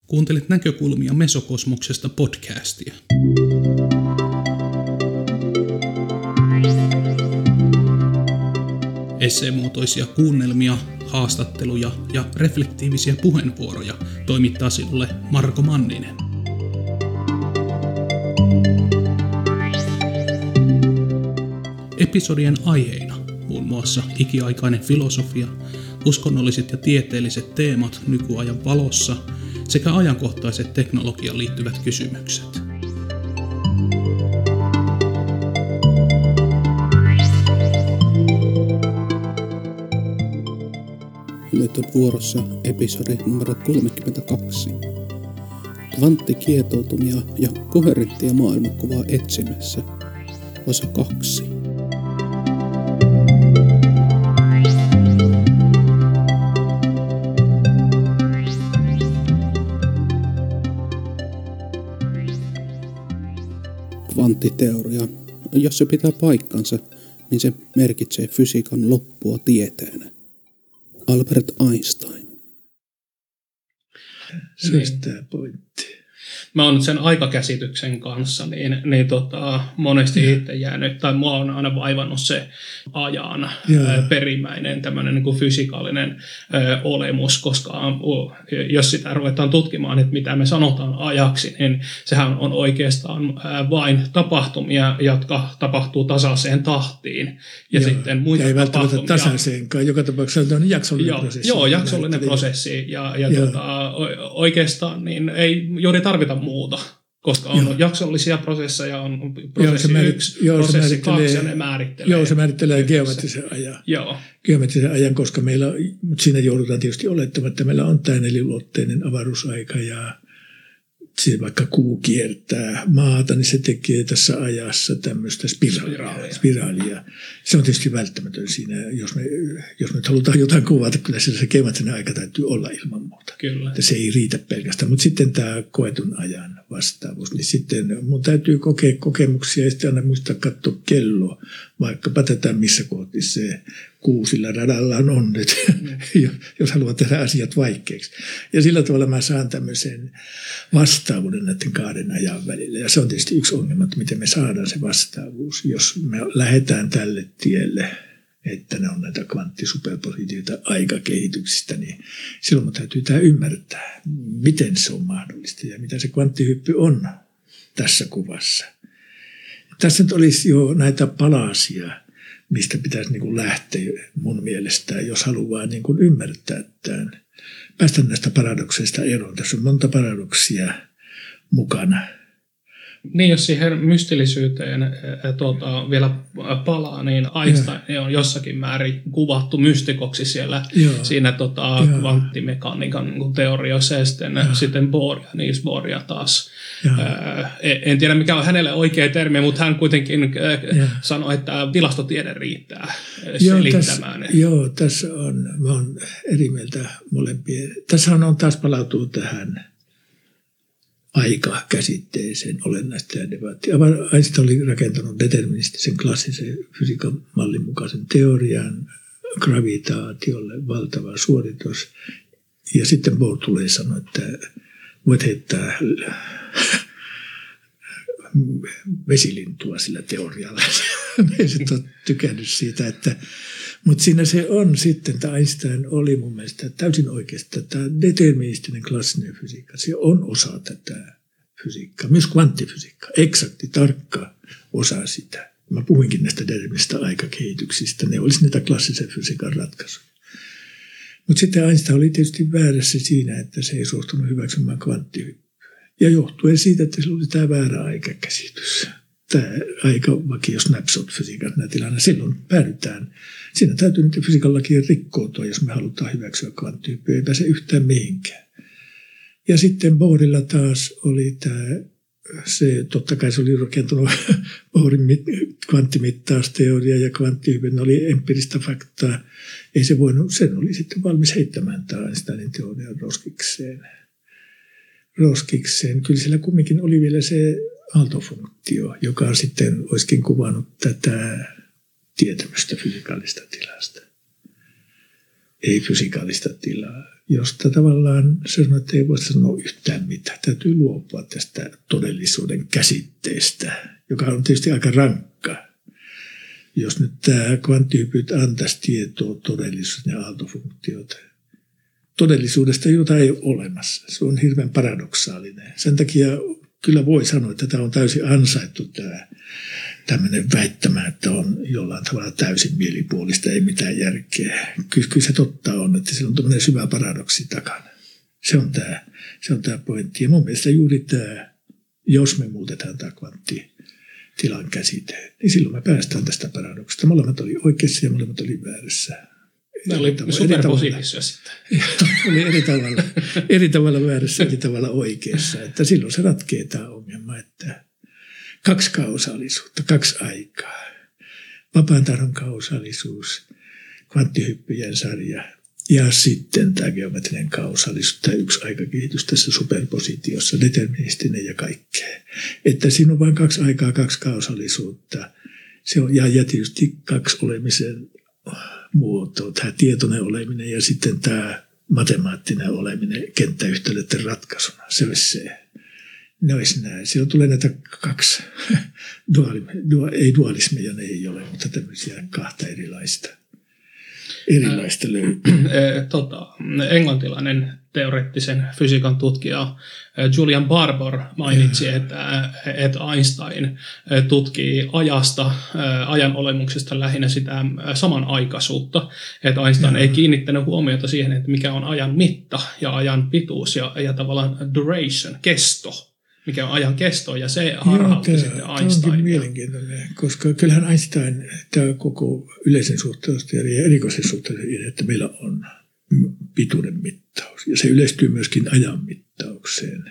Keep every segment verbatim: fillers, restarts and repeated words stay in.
Kuuntelit Näkökulmia Mesokosmoksesta podcastia. Esseemuotoisia kuunnelmia, haastatteluja ja reflektiivisiä puheenvuoroja toimittaa sinulle Marko Manninen. Episodien aiheina muun muassa ikiaikainen filosofia, uskonnolliset ja tieteelliset teemat nykyajan valossa sekä ajankohtaiset teknologiaan liittyvät kysymykset. Nyt on vuorossa episodi numero kolmekymmentäkaksi. Kvanttikietoutumia ja koherenttia maailmankuvaa etsimässä. Osa kaksi. Kvanttiteoria, jos se pitää paikkansa, niin se merkitsee fysiikan loppua tieteenä. Albert Einstein. Se olisi tämä pointti. Mä oon sen aikakäsityksen kanssa niin, niin tota, monesti ja. itse jäänyt, tai mua on aina vaivannut se ajan ä, perimmäinen tämmöinen niin kuin fysikaalinen ä, olemus, koska uh, jos sitä ruvetaan tutkimaan, että mitä me sanotaan ajaksi, niin sehän on oikeastaan ä, vain tapahtumia, jotka tapahtuu tasaiseen tahtiin. Ja joo. sitten muita ja ei välttämättä tapahtumia. tasaiseenkaan, joka tapauksessa on jaksollinen joo, prosessi. Joo, jaksollinen prosessi, ja, ja tota, oikeastaan niin ei juuri tarvita muuta, koska on joo. jaksollisia prosesseja, on prosessi joo, yksi, joo, prosessi kaksi, ja ne määrittelee. Joo, se määrittelee geometrisen ajan. Joo. Geometrisen ajan, koska meillä, mutta siinä joudutaan tietysti olettamaan, että meillä on tämä neliulotteinen avaruusaika, ja siinä vaikka kuu kiertää maata, niin se tekee tässä ajassa tämmöistä spiraalia. spiraalia. spiraalia. Se on tietysti välttämätön siinä, jos me, jos me halutaan jotain kuvata, kyllä se geometrinen aika täytyy olla ilman muuta. Kyllä. Että se ei riitä pelkästään. Mutta sitten tämä koetun ajan vastaavuus, niin sitten mun täytyy kokea kokemuksia ja sitten aina muistaa katsoa kelloa, vaikkapa tätä missä kohti se kuu sillä radallaan on nyt, mm. jos haluaa tehdä asiat vaikeiksi. Ja sillä tavalla mä saan tämmöisen vastaavuuden näiden kahden ajan välillä. Ja se on tietysti yksi ongelma, että miten me saadaan se vastaavuus. Jos me lähdetään tälle tielle, että ne on näitä kvanttisuperpositioita aikakehityksistä, niin silloin me täytyy tämä ymmärtää, miten se on mahdollista ja mitä se kvanttihyppy on tässä kuvassa. Tässä nyt olisi jo näitä palasia, mistä pitäisi niin kuin lähteä mun mielestä, jos haluaa niin kuin ymmärtää tämän. Päästä näistä paradokseista eroon. Tässä on monta paradoksia mukana. Niin, jos siihen mystillisyyteen äh, tuota, vielä palaa, niin Einstein ja. on jossakin määrin kuvattu mystikoksi siellä Joo. siinä tota, kvanttimekaniikan niin teorioissa, ja sitten, sitten Bohr ja Niels Bohr taas. Äh, en tiedä, mikä on hänelle oikea termi, mutta hän kuitenkin äh, sanoi, että tilastotiede riittää selittämään. Tässä, joo, tässä on, mä oon eri mieltä molempia. Tässä on taas palautuu tähän aikakäsitteeseen olennaista ja debattia. Einstein oli rakentanut deterministisen klassisen fysiikan mallin mukaisen teorian gravitaatiolle valtava suoritus. Ja sitten Bohr tulee sanoa, että voit heittää vesilintua sillä teorialla. Ei se ole tykännyt siitä, että mutta siinä se on sitten, että Einstein oli mun mielestä täysin oikeasta. Tämä deterministinen klassinen fysiikka, se on osa tätä fysiikkaa, myös kvanttifysiikka, eksakti, tarkka osa sitä. Mä puhuinkin näistä determinististä aikakehityksistä, ne olisi näitä klassisen fysiikan ratkaisuja. Mutta sitten Einstein oli tietysti väärässä siinä, että se ei suostunut hyväksymään kvanttihyppyä. Ja johtuen siitä, että sillä oli tämä väärä aikakäsitys. Tämä aikavakio snapshot-fysiikan tilanne, silloin päädytään. Siinä täytyy nyt fysiikan lakien rikkoutua, jos me halutaan hyväksyä kvanttihyppyä, ei pääse yhtään mihinkään. Ja sitten Bohrilla taas oli tämä, se totta kai se oli rakentunut Bohrin kvanttimittausteoria ja kvanttihyppy, ne oli empiiristä faktaa. Ei se voinut, sen oli sitten valmis heittämään tämä Einsteinin teorian roskikseen. roskikseen. Kyllä sillä kumminkin oli vielä se aaltofunktio, joka sitten olisikin kuvannut tätä tietämystä fysikaalista tilasta. Ei fysikaalista tilaa. josta tavallaan se sanoo, että ei voi sanoa yhtään mitään. Täytyy luopua tästä todellisuuden käsitteestä, joka on tietysti aika rankka. Jos nyt tämä kvanttihypyt antaisi tietoa todellisuuden ja aaltofunktiota, todellisuudesta, jota ei ole olemassa. Se on hirveän paradoksaalinen. Sen takia kyllä voi sanoa, että tämä on täysin ansaittu tämä tämmöinen väittämä, että on jollain tavalla täysin mielipuolista, ei mitään järkeä. Kyllä, kyllä se totta on, että se on tämmöinen syvä paradoksi takana. Se on tämä, se on tämä pointti. Ja mun mielestä juuri tämä, jos me muutetaan tämä kvanttitilan käsite, niin silloin me päästään tästä paradoksista. Molemmat oli oikeassa ja molemmat oli väärässä. Ne oli superpositiivisia sitten. Oli eri tavalla, eri tavalla väärässä, eri tavalla oikeassa. Että silloin se ratkee tämä ongelma, että kaksi kausaalisuutta, kaksi aikaa. Vapaan tahdon kausaalisuus, kvanttihyppyjen sarja ja sitten tämä geometrinen kausaalisuus, tämä yksi aikakehitys tässä superpositiossa, deterministinen ja kaikkea. Että siinä on vain kaksi aikaa, kaksi kausaalisuutta. Se on, ja, ja tietysti kaksi olemisen muotoa, tämä tietoinen oleminen ja sitten tämä matemaattinen oleminen kenttäyhtälöiden ratkaisuna. Se olisi se. Ne olisi näin. Silloin tulee näitä kaksi, duaali, dua, ei dualismeja ne ei ole, mutta tämmöisiä kahta erilaista, erilaista löytyy. Tota, englantilainen teoreettisen fysiikan tutkija Julian Barbour mainitsi, että, että Einstein tutkii ajasta, ajan olemuksesta lähinnä sitä samanaikaisuutta. Että Einstein ja. ei kiinnittänyt huomiota siihen, että mikä on ajan mitta ja ajan pituus ja, ja tavallaan duration, kesto. Mikä on ajan kesto, ja se harhautti Joo, sitten Einsteinia. Tämä onkin mielenkiintoinen, koska kyllähän Einstein, tämä koko yleisen suhteellisuuden ja erikoisen suhteellisuuden, että meillä on pituuden mittaus, ja se yleistyy myöskin ajan mittaukseen.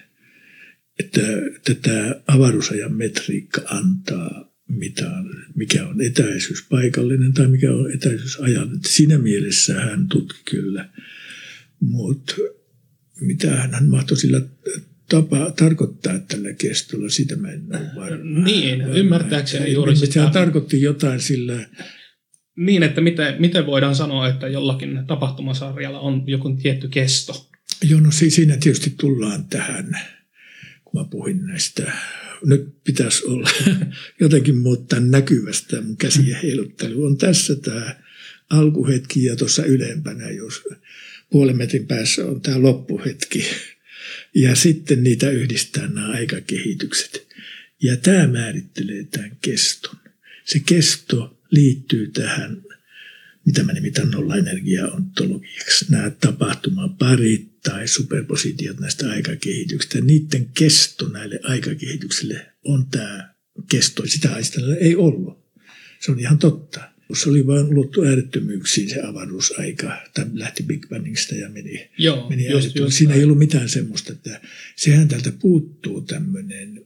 Että, että tämä avaruusajan metriikka antaa mitään, mikä on etäisyys paikallinen tai mikä on etäisyys ajan. Että siinä mielessä hän tutki kyllä, mutta mitä hän mahtoi sillä tapa tarkoittaa tällä kestolla, sitä mä en ole varma. Niin, ymmärtääkseni juuri sitä. Sehän tarkoitti jotain sillä. Niin, että miten, miten voidaan sanoa, että jollakin tapahtumasarjalla on joku tietty kesto? Joo, no siinä tietysti tullaan tähän, kun mä puhuin näistä. Nyt pitäisi olla jotenkin muuttaa näkyvästä mun käsien heiluttelu. On tässä tämä alkuhetki ja tuossa ylempänä, jos puolen metrin päässä on tämä loppuhetki. Ja sitten niitä yhdistää nämä aikakehitykset. Ja tämä määrittelee tämän keston. Se kesto liittyy tähän, mitä mä nimitän nollaenergiaontologiaksi. Nämä tapahtumaparit tai superpositiot näistä aikakehityksistä. Niiden kesto näille aikakehityksille on tämä kesto. Sitä Einsteinilla ei ollut. Se on ihan totta. Se oli vain ulottu äärettömyyksiin se avaruusaika. Tämä lähti Big Bangista ja meni, Joo, meni just, just Siinä näin. ei ollut mitään semmoista, että sehän täältä puuttuu tämmöinen,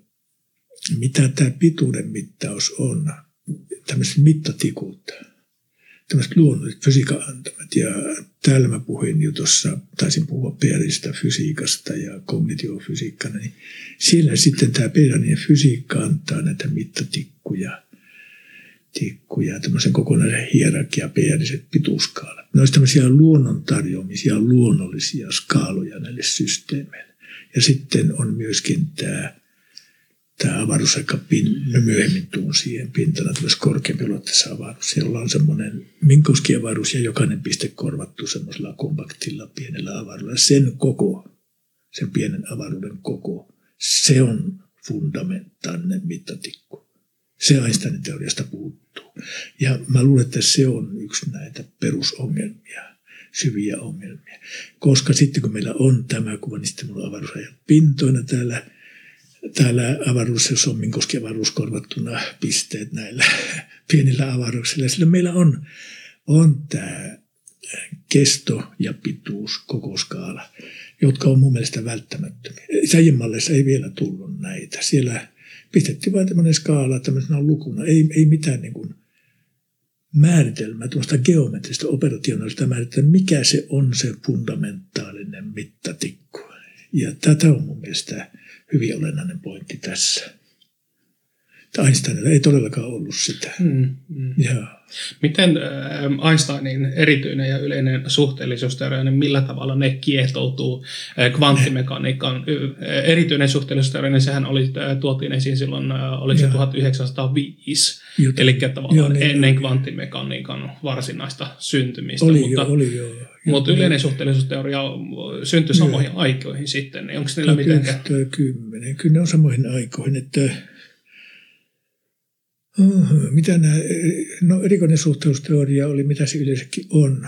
mitä tämä pituuden mittaus on, tämmöiset mittatikut, tämmöiset luonnolliset fysiikan antamat. Ja täällä mä puhuin jo tuossa, taisin puhua Peeristä fysiikasta ja kognitiofysiikkana, niin siellä sitten tämä Peerinen fysiikka antaa näitä mittatikkuja. tikkuja, tämmöisen kokonaisen hierarkia, peeriset pituuskaalat. Ne olisi tämmöisiä luonnon tarjoamisia, luonnollisia skaaloja näille systeemeille. Ja sitten on myöskin tämä, tämä avaruusaika myöhemmin tuun siihen pintana, tämmöisessä korkeampiulotteisessa avaruus, jolla on semmoinen Minkowski-avaruus ja jokainen piste korvattu semmoisella kompaktilla pienellä avaruudella. Sen koko, sen pienen avaruuden koko, se on fundamentaalinen mittatikku. Se Einsteinin teoriasta puuttuu. Ja mä luulen, että se on yksi näitä perusongelmia, syviä ongelmia. Koska sitten kun meillä on tämä kuva, niin sitten mulla on avaruusajan pintoina täällä, täällä avaruudessa, jos on Minkowski avaruus korvattuna pisteet näillä pienillä avaruuksilla. Sillä meillä on, on tämä kesto ja pituus, koko skaala, jotka on mun mielestä välttämättömiä. Säijenmalleissa ei vielä tullut näitä. Siellä pistettiin vain tämmöinen skaala tämmöisenä lukuna. Ei, ei mitään niin kuin määritelmää, tuosta geometrista, operationaalista määritelmää, mikä se on se fundamentaalinen mittatikku. Ja tätä on mun mielestä hyvin olennainen pointti tässä. Einsteinilla ei todellakaan ollut sitä. Mm, mm. Miten äh, Einsteinin erityinen ja yleinen suhteellisuusteoria, niin millä tavalla ne kietoutuu äh, kvanttimekaniikan? Äh, erityinen suhteellisuusteoria, niin sehän oli, äh, tuotiin esiin silloin, äh, oliko se tuhatyhdeksänsataaviisi, eli tavallaan joo, niin, ennen kvanttimekaniikan varsinaista syntymistä. Oli mutta, jo, oli jo. Mutta yleinen suhteellisuusteoria syntyi samoihin joo. aikoihin sitten, niin onko niillä mitenkään? kymmenen Kyllä ne on samoihin aikoihin, että Uh, mitä nämä, no erikoinen suhteellisuusteoria oli, mitä se yleensäkin on.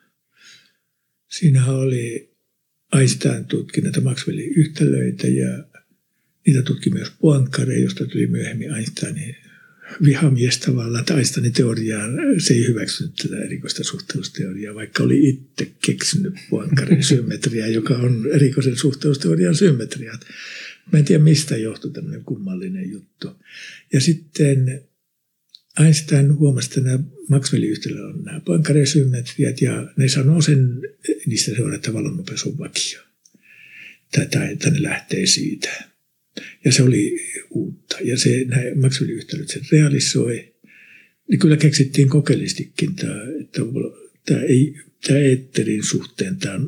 Siinähän oli Einstein tutki näitä Maxwellin yhtälöitä ja niitä tutki myös Poincaré, josta tuli myöhemmin Einsteinin vihamies tavallaan. Einsteinin teoriaan se ei hyväksynyt tätä erikoista suhteellisuusteoriaa, vaikka oli itse keksinyt Poincarin symmetriaa, joka on erikoisen suhteellisuusteorian symmetria. Mä en tiedä, mistä johtui tämmöinen kummallinen juttu. Ja sitten Einstein huomasi, että nämä Maxwellin yhtälöillä on nämä Poincaré-symmetriat, ja ne sanoo sen, niistä se on, että valonnopeus on vakio. Tai että ne lähtee siitä. Ja se oli uutta. Ja se, nämä Maxwellin yhtälöt sen realisoi. Niin kyllä keksittiin kokeellistikin, tämä, että tämä, ei, tämä eetterin suhteen tämä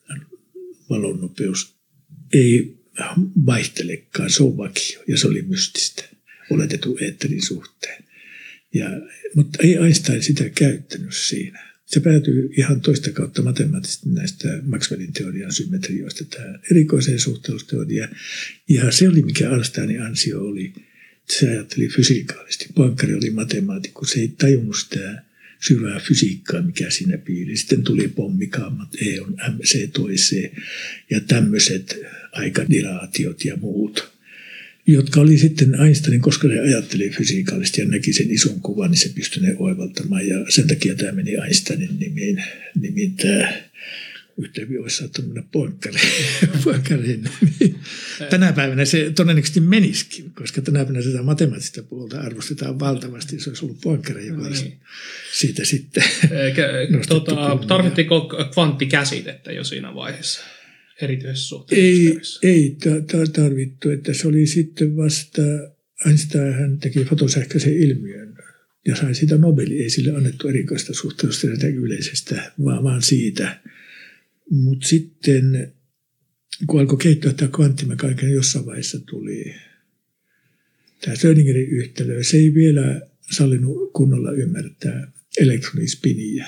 valonnopeus ei vaihtelekaan, se on vakio ja se oli mystistä oletetun eetterin suhteen. Ja, mutta ei Einstein sitä käyttänyt siinä. Se päätyy ihan toista kautta matemaattisesti näistä Maxwellin teorian symmetrioista tähän erikoiseen suhteellisuusteoriaan. Ja se oli mikä Einsteinin ansio oli, se ajatteli fysiikaalisesti. Poincaré oli matemaatikko, se ei tajunnut sitä syvää fysiikkaa, mikä siinä piili. Sitten tuli pommikaamat, E on M C toiseen ja tämmöiset aikadilaatiot ja muut, jotka oli sitten Einsteinin, koska se ajatteli fysiikallisesti ja näki sen ison kuvan, niin se pystyi ne oivaltamaan. Ja sen takia tämä meni Einsteinin nimiin, nimiin tämä yhteenkin olisi saattanut mennä Poincaréin. Tänä päivänä se todennäköisesti menisikin, koska tänä päivänä sitä matemaattista puolta arvostetaan valtavasti. Se olisi ollut Poincaré, joka olisi niin. siitä sitten tota, tarvittiko kvanttikäsitettä jo siinä vaiheessa? Erityisessä ei, ei tarvittu, että se oli sitten vasta, Einstein hän teki fotosähköisen ilmiön ja sai siitä Nobelin, ei sille annettu erikoista suhteellisuutta yleisestä, vaan, vaan siitä. Mutta sitten, kun alkoi kehittyä tämä kvanttimekaniikka, niin jossain vaiheessa tuli tämä Schrödingerin yhtälö. Se ei vielä sallinut kunnolla ymmärtää elektronispiniä.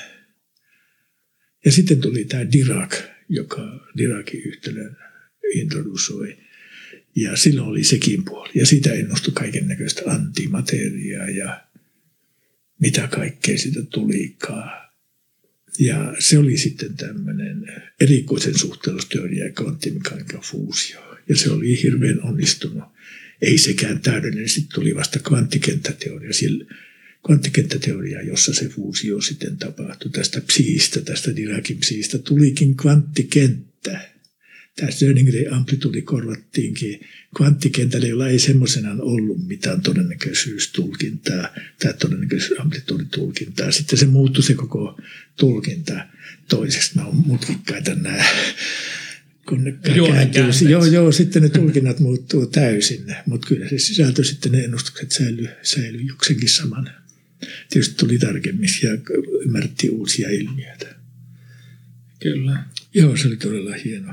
Ja sitten tuli tämä Dirac, joka Diracin yhtälön introdusoi. Ja silloin oli sekin puoli. Ja siitä ennustui kaiken näköistä antimateriaa ja mitä kaikkea siitä tulikaan. Ja se oli sitten tämmöinen erikoisen suhteellisuusteoria ja kvanttimekaniikan fuusio. Ja se oli hirveän onnistunut. Ei sekään täydellinen. Sitten tuli vasta kvanttikenttäteoria. Sillä kvanttikenttäteoria, jossa se fuusio sitten tapahtui. Tästä psiistä, tästä Diracin psiistä tulikin kvanttikenttä. Tämä Schrödingerin amplitudi korvattiinkin kvanttikentälle, jolla ei semmoisenaan ollut mitään todennäköisyystulkintaa tai todennäköisyysamplituditulkintaa. Sitten se muuttui se koko tulkinta toiseksi. Nämä on mutkikkaita nämä, kun ne kääntyy. Joo, joo, sitten ne tulkinnat muuttuu täysin, mutta kyllä se sisältö sitten ne ennustukset säilyi, säilyi jokseenkin saman. Tietysti tuli tarkemmin ja ymmärrettiin uusia ilmiöitä. Kyllä. Joo, se oli todella hieno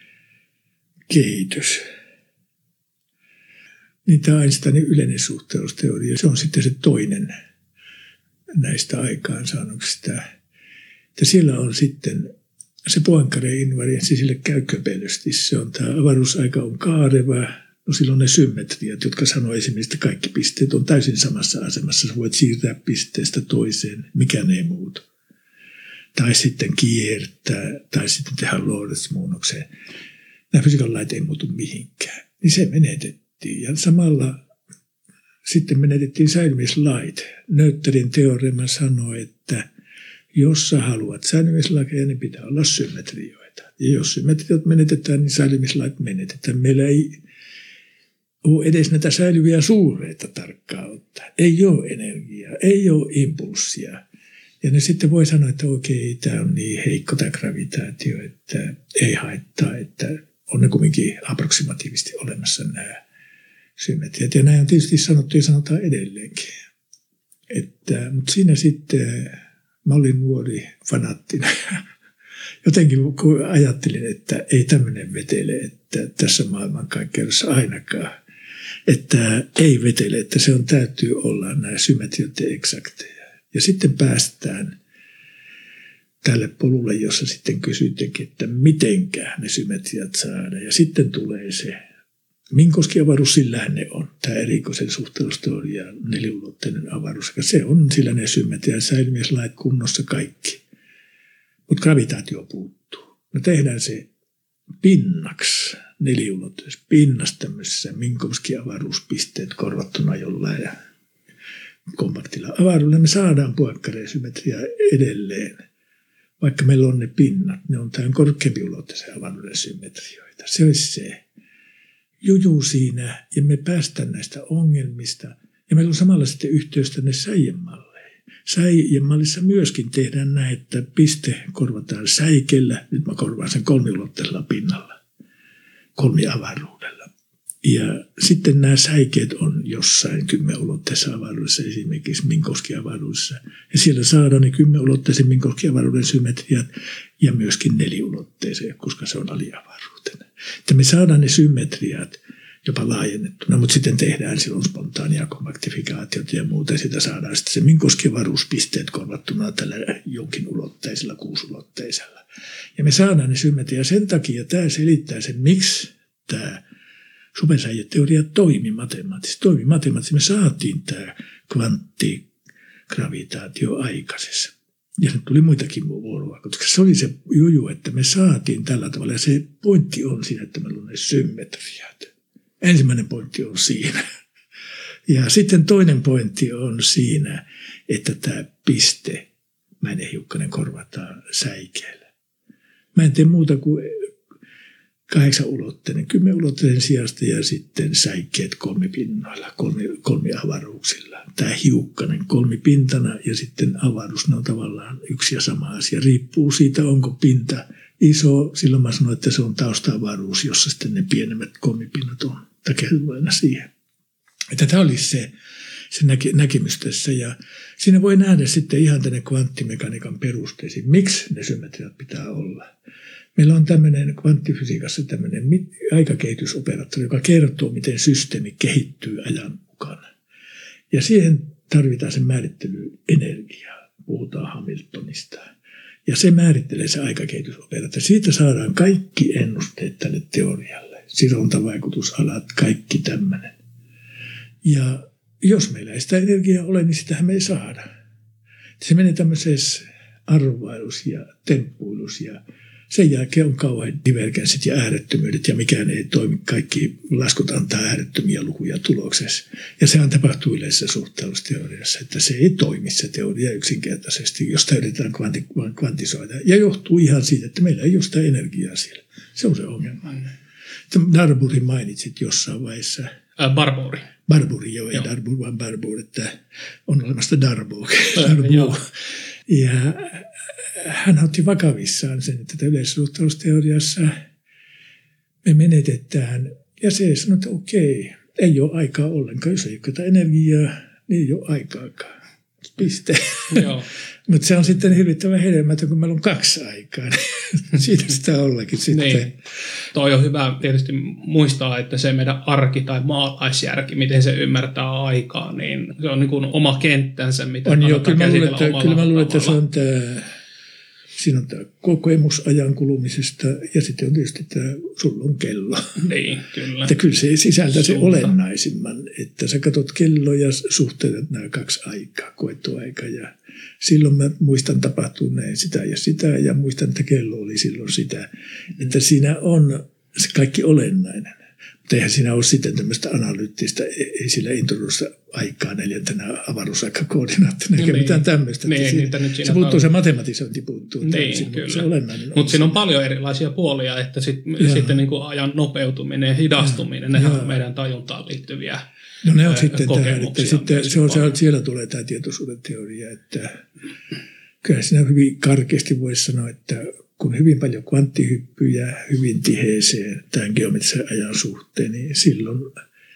kehitys. Niin tämä Einsteinin yleinen suhteellisuusteoria, se on sitten se toinen näistä aikaansaannoksista. Ja siellä on sitten se Poincaré-invarianssi, sille käy köpelösti. Se on tämä avaruusaika on kaareva. No silloin ne symmetriat, jotka sanoo esimerkiksi, että kaikki pisteet on täysin samassa asemassa. Sä voit siirtää pisteestä toiseen, mikään ei muutu. Tai sitten kiertää, tai sitten tehdä Lorentz-muunnokseen. Nämä fysiikan lait ei muutu mihinkään. Niin se menetettiin. Ja samalla sitten menetettiin säilymislait. Noetherin teorema sanoi, että jos sä haluat säilymislakeja, niin pitää olla symmetrioita. Ja jos symmetriot menetetään, niin säilymislait menetetään. Meillä ei ole edes näitä säilyviä suureita tarkkaan ottaa. Ei ole energiaa, ei ole impulssia. Ja ne sitten voi sanoa, että okei, tämä on niin heikko tämä gravitaatio, että ei haittaa, että on ne kuitenkin approksimatiivisesti olemassa nämä symmetriat. Ja näin on tietysti sanottu ja sanotaan edelleenkin. Että, mutta siinä sitten mä olin nuori fanaattinen. Jotenkin kun ajattelin, että ei tämmöinen vetele, että tässä maailmankaikkeudessa ainakaan. Että ei vetele, että se on täytyy olla nämä symmetriat eksakteja. Ja sitten päästään tälle polulle, jossa sitten kysyttekin, että mitenkä ne symmetriat saadaan. Ja sitten tulee se, Minkowski avaruus, sillähän ne on. Tämä erikoisen suhteellisuusteoria, neliulotteinen avaruus. Se on sillä ne symmetriat, säilymieslait kunnossa kaikki. Mutta gravitaatio puuttuu. Me tehdään se pinnaksi, neliulotteisessa pinnassa tämmöisessä Minkowski avaruuspisteet korvattuna jollain ja kompaktilla avaruudella. Me saadaan poikkareen symmetriaa edelleen. Vaikka meillä on ne pinnat, ne on tämän korkeampiulotteisen avaruuden symmetrioita. Se olisi se juju siinä, ja me päästään näistä ongelmista. Ja meillä on samalla sitten yhteys tänne säijemalleihin. Säijemallissa myöskin tehdään näin, että piste korvataan säikellä. Nyt mä korvaan sen kolmiulotteisella pinnalla, kolmiavaruudella. Ja sitten nämä säikeet on jossain kymmenulotteisessa avaruudessa, esimerkiksi Minkowski-avaruudessa. Ja siellä saadaan ne kymmenulotteisen Minkowski-avaruuden symmetriat ja myöskin neliulotteisen, koska se on aliavaruutena. Että me saadaan ne symmetriat jopa laajennettuna, mutta sitten tehdään silloin spontaania kompaktifikaatiota ja muuta. Ja sitä saadaan sitten se Minkowski-avaruuspisteet korvattuna tällä jonkin ulotteisella, kuusulotteisella. Ja me saadaan ne symmetriat. Sen takia tämä selittää sen, miksi tämä supersäijeteoria toimi matemaattisesti. Toimi matemaattisesti. Me saatiin tämä kvanttigravitaatio aikaisessa. Ja se tuli muitakin vuorovaikutuksia. Se oli se juju, että me saatiin tällä tavalla. Ja se pointti on siinä, että meillä on ne symmetriat. Ensimmäinen pointti on siinä. Ja sitten toinen pointti on siinä, että tämä piste, mäinen hiukkanen korvataan säikeellä. Mä en tee muuta kuin kahdeksanulotteinen, kymmenulotteisen sijasta ja sitten säikkeet kolmipinnoilla, kolmi, kolmiavaruuksilla. Tämä hiukkanen kolmipintana ja sitten avaruus, ne on tavallaan yksi ja sama asia. Riippuu siitä, onko pinta iso. Silloin mä sanoin, että se on tausta-avaruus, jossa sitten ne pienemmät kolmipinnat on takelluina siihen. Että tämä olisi se, se näke, näkemys tässä. Ja siinä voi nähdä sitten ihan tänne kvanttimekaniikan perusteisiin, miksi ne symmetriat pitää olla. Meillä on tämmöinen kvanttifysiikassa tämmöinen aikakehitysoperaattori, joka kertoo, miten systeemi kehittyy ajan mukana. Ja siihen tarvitaan sen määrittely energiaa. Puhutaan Hamiltonista. Ja se määrittelee se aikakehitysoperaattori. Siitä saadaan kaikki ennusteet tälle teorialle. Sidontavaikutusalat, kaikki tämmöinen. Ja jos meillä ei sitä energiaa ole, niin sitähän me ei saada. Se menee tämmöisessä arvailus ja temppuilus ja sen jälkeen on kauhean divergenssit ja äärettömyydet ja mikään ei toimi. Kaikki laskut antaa äärettömiä lukuja tuloksessa. Ja sehän tapahtuu yleisessä suhteellisuusteoriassa, että se ei toimi se teoria yksinkertaisesti, jos sitä yritetään kvanti, kvantisoida. Ja johtuu ihan siitä, että meillä ei ole sitä energiaa siellä. Se on se ongelma. Darborin mainitsit jossain vaiheessa. Äh, Barbouri. Barbouri, joo, ei Darbour, vaan Barbour, että on olemassa Darbour. Darbour. Ja hän otti vakavissaan sen, että yleisessä suhteellisuusteoriassa me menetetään. Ja se sanoi, että okei, ei ole aikaa ollenkaan. Jos ei ole energiaa, niin ei ole aikaakaan. Piste. Mutta se on sitten hirvittävän hedelmätön, kun meillä on kaksi aikaa. Siitä sitä ollakin sitten. Niin. Toi on hyvä tietysti muistaa, että se meidän arki tai maalaisjärki, miten se ymmärtää aikaa, niin se on niin kuin oma kenttänsä, mitä on jo, kyllä mä luulen, että, kyllä mä luulen, että se on tämä, siinä on tämä kokemus ajan kulumisesta ja sitten on tietysti tämä sulla on kello. Niin, kyllä. Että kyllä se sisältää se olennaisimman, että sä katsot kello ja suhteetat nämä kaksi aikaa, koettu aika ja silloin mä muistan tapahtuneen sitä ja sitä ja muistan, että kello oli silloin sitä. Että siinä on se kaikki olennainen. Mutta eihän siinä ole sitten tämmöistä analyyttistä, ei sillä introdussa aikaa neljäntenä avaruusaikakoordinaattina eikä niin, mitään tämmöistä. Niin, siinä, siinä se puuttuu, on se matematisointi puuttuu. Niin, kyllä. Se olennainen. Mutta siinä on paljon erilaisia puolia, että sit, sitten niin kuin ajan nopeutuminen ja hidastuminen, nehän on meidän tajuntaan liittyviä. No ne on sitten tähän, että sitten se on, se on, siellä tulee tämä tietoisuuden teoria, että kyllä siinä hyvin karkeasti voisi sanoa, että kun hyvin paljon kvanttihyppyjä hyvin tiheeseen tämän geometrisen ajan suhteen, niin silloin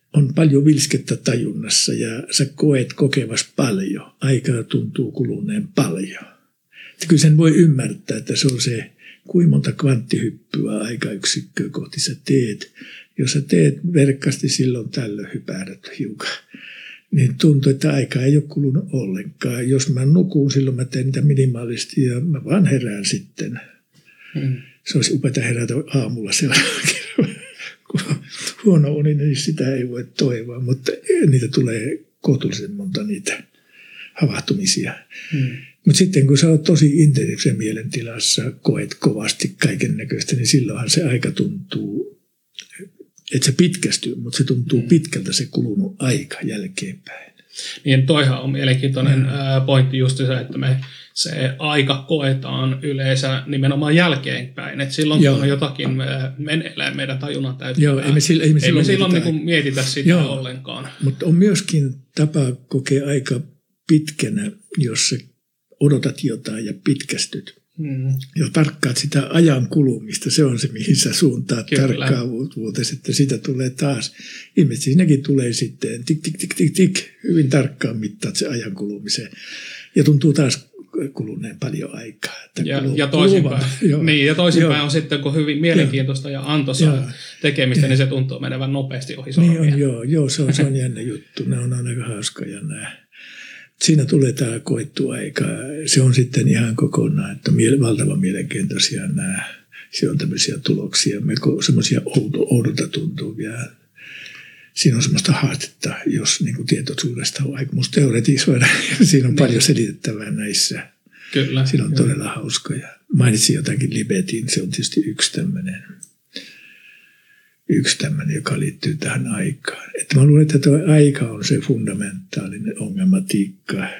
on paljon vilskettä tajunnassa ja sä koet kokevas paljon. Aikaa tuntuu kuluneen paljon. Että kyllä sen voi ymmärtää, että se on se, kuinka monta kvanttihyppyä aikayksikköä kohti sä teet. Jos sä teet verkkaasti, silloin tällöin hypähdät hiukan. Niin tuntuu, että aika ei ole kulunut ollenkaan. Jos mä nukun, silloin mä teen niitä minimaalisesti ja mä vaan herään sitten. Hmm. Se olisi upeata herätä aamulla seuraavalla kerralla. Kun on huono uni, niin sitä ei voi toivoa, mutta niitä tulee kohtuullisen monta niitä havahtumisia. Hmm. Mutta sitten kun sä oot tosi intensiivisen mielentilassa, koet kovasti kaiken näköistä, niin silloinhan se aika tuntuu, että se pitkästyy, mutta se tuntuu pitkältä se kulunut aika jälkeenpäin. Niin toihan on mielenkiintoinen mm. pointti just se, että me se aika koetaan yleensä nimenomaan jälkeenpäin. Että silloin Joo. kun on jotakin meneillään meidän tajunnan täytyy. Joo, ei me, sillä, ei me silloin, ei me silloin niin kuin mietitä sitä Joo. ollenkaan. Mutta on myöskin tapa kokea aika pitkänä, jos sä odotat jotain ja pitkästyt. Mm. Ja tarkkaat sitä ajan kulumista, se on se, mihin sä suuntaat tarkkaavuutesi, että sitä tulee taas. Ilmeisesti siinäkin tulee sitten tik, tik, tik, tik, tik, hyvin tarkkaan mittaat se ajan kulumiseen. Ja tuntuu taas kuluneen paljon aikaa. Ja, ja toisinpäin, niin, ja toisinpäin on sitten, kun hyvin mielenkiintoista ja, ja antoisaa tekemistä, ja. niin se tuntuu menevän nopeasti ohi sormia. Niin on, joo, joo se, on, se on jännä juttu. Nämä on aika hauskoja nämä. Siinä tulee tämä koettu aika. Se on sitten ihan kokonaan, että valtavan mielenkiintoisia nämä. Se on tämmöisiä tuloksia, semmoisia oudolta tuntuvia. Siinä on semmoista haastetta, jos niin kuin tietoisuudesta on aikomus teoretisoida. Siinä on niin. paljon selitettävää näissä. Kyllä. Siinä on kyllä. todella hauskoja. Mainitsin jotakin Libetin, se on tietysti yksi tämmöinen. Yksi tämmöinen, joka liittyy tähän aikaan. Että mä luulen, että tuo aika on se fundamentaalinen ongelmatiikka,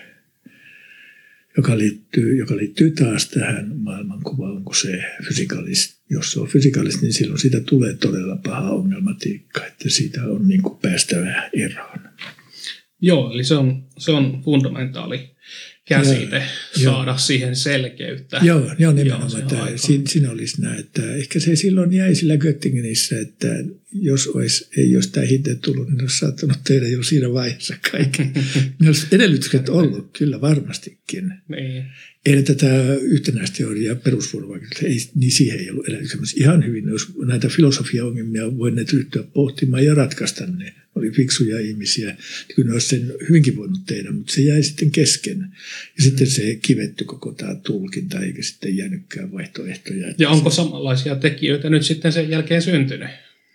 joka liittyy, joka liittyy taas tähän maailmankuvaan, kun se fysikaalista. Jos se on fysikaalista, niin silloin siitä tulee todella paha ongelmatiikka, että siitä on niin kuin päästävä eroon. Joo, eli se on, se on fundamentaali käsite ja, saada jo. siihen selkeyttä. Joo, joo nimenomaan. Tämä, siinä, siinä olisi näin, että ehkä se silloin jäi sillä Göttingenissä, että jos olisi, ei olisi tämä hinte tullut, niin olisi saattanut tehdä jo siinä vaiheessa kaikki. Ne olisi edellytykset ollut, kyllä varmastikin. Niin. Ei tätä yhtenäisteoriaa perusvuorovaikutusta, niin siihen ei ollut edellytykset. Ihan hyvin, jos näitä filosofiaongelmia voineet ryhtyä pohtimaan ja ratkaista ne. Oli fiksuja ihmisiä, kyllä ne olisi sen hyvinkin voinut tehdä, mutta se jäi sitten kesken. Ja sitten se kivettyi koko tämä tulkinta, eikä sitten jäänytkään vaihtoehtoja. Ja onko samanlaisia tekijöitä nyt sitten sen jälkeen syntynyt?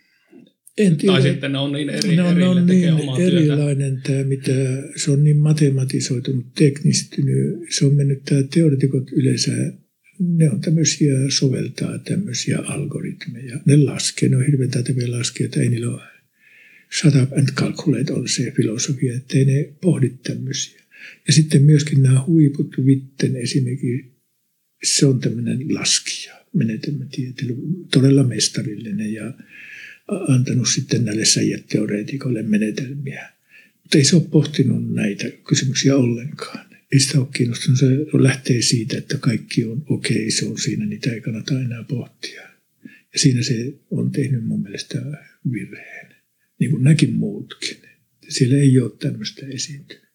En tiedä. Tai sitten ne on niin eri, no, erille on tekee niin omaa erilainen työtä. tämä, mitä se on niin matematisoitunut, teknistynyt. Se on mennyt tämä teoreetikot yleensä, ne on tämmöisiä, soveltaa tämmöisiä algoritmeja. Ne laskee, ne on hirveän taitavia laskijoita, ei niillä ole. Shut up and calculate on se filosofia, ettei ne pohdi tämmöisiä. Ja sitten myöskin nämä huiput, Witten esimerkiksi, se on tämmöinen laskija, menetelmätieteilijä, todella mestarillinen ja antanut sitten näille säijäteoreetikoille menetelmiä. Mutta ei se ole pohtinut näitä kysymyksiä ollenkaan. Ei sitä ole kiinnostunut. Se lähtee siitä, että kaikki on okei, okay, se on siinä, niitä ei kannata enää pohtia. Ja siinä se on tehnyt mun mielestä virheen. Niin kuin näkin muutkin. Siellä ei ole tämmöistä esiintynyt.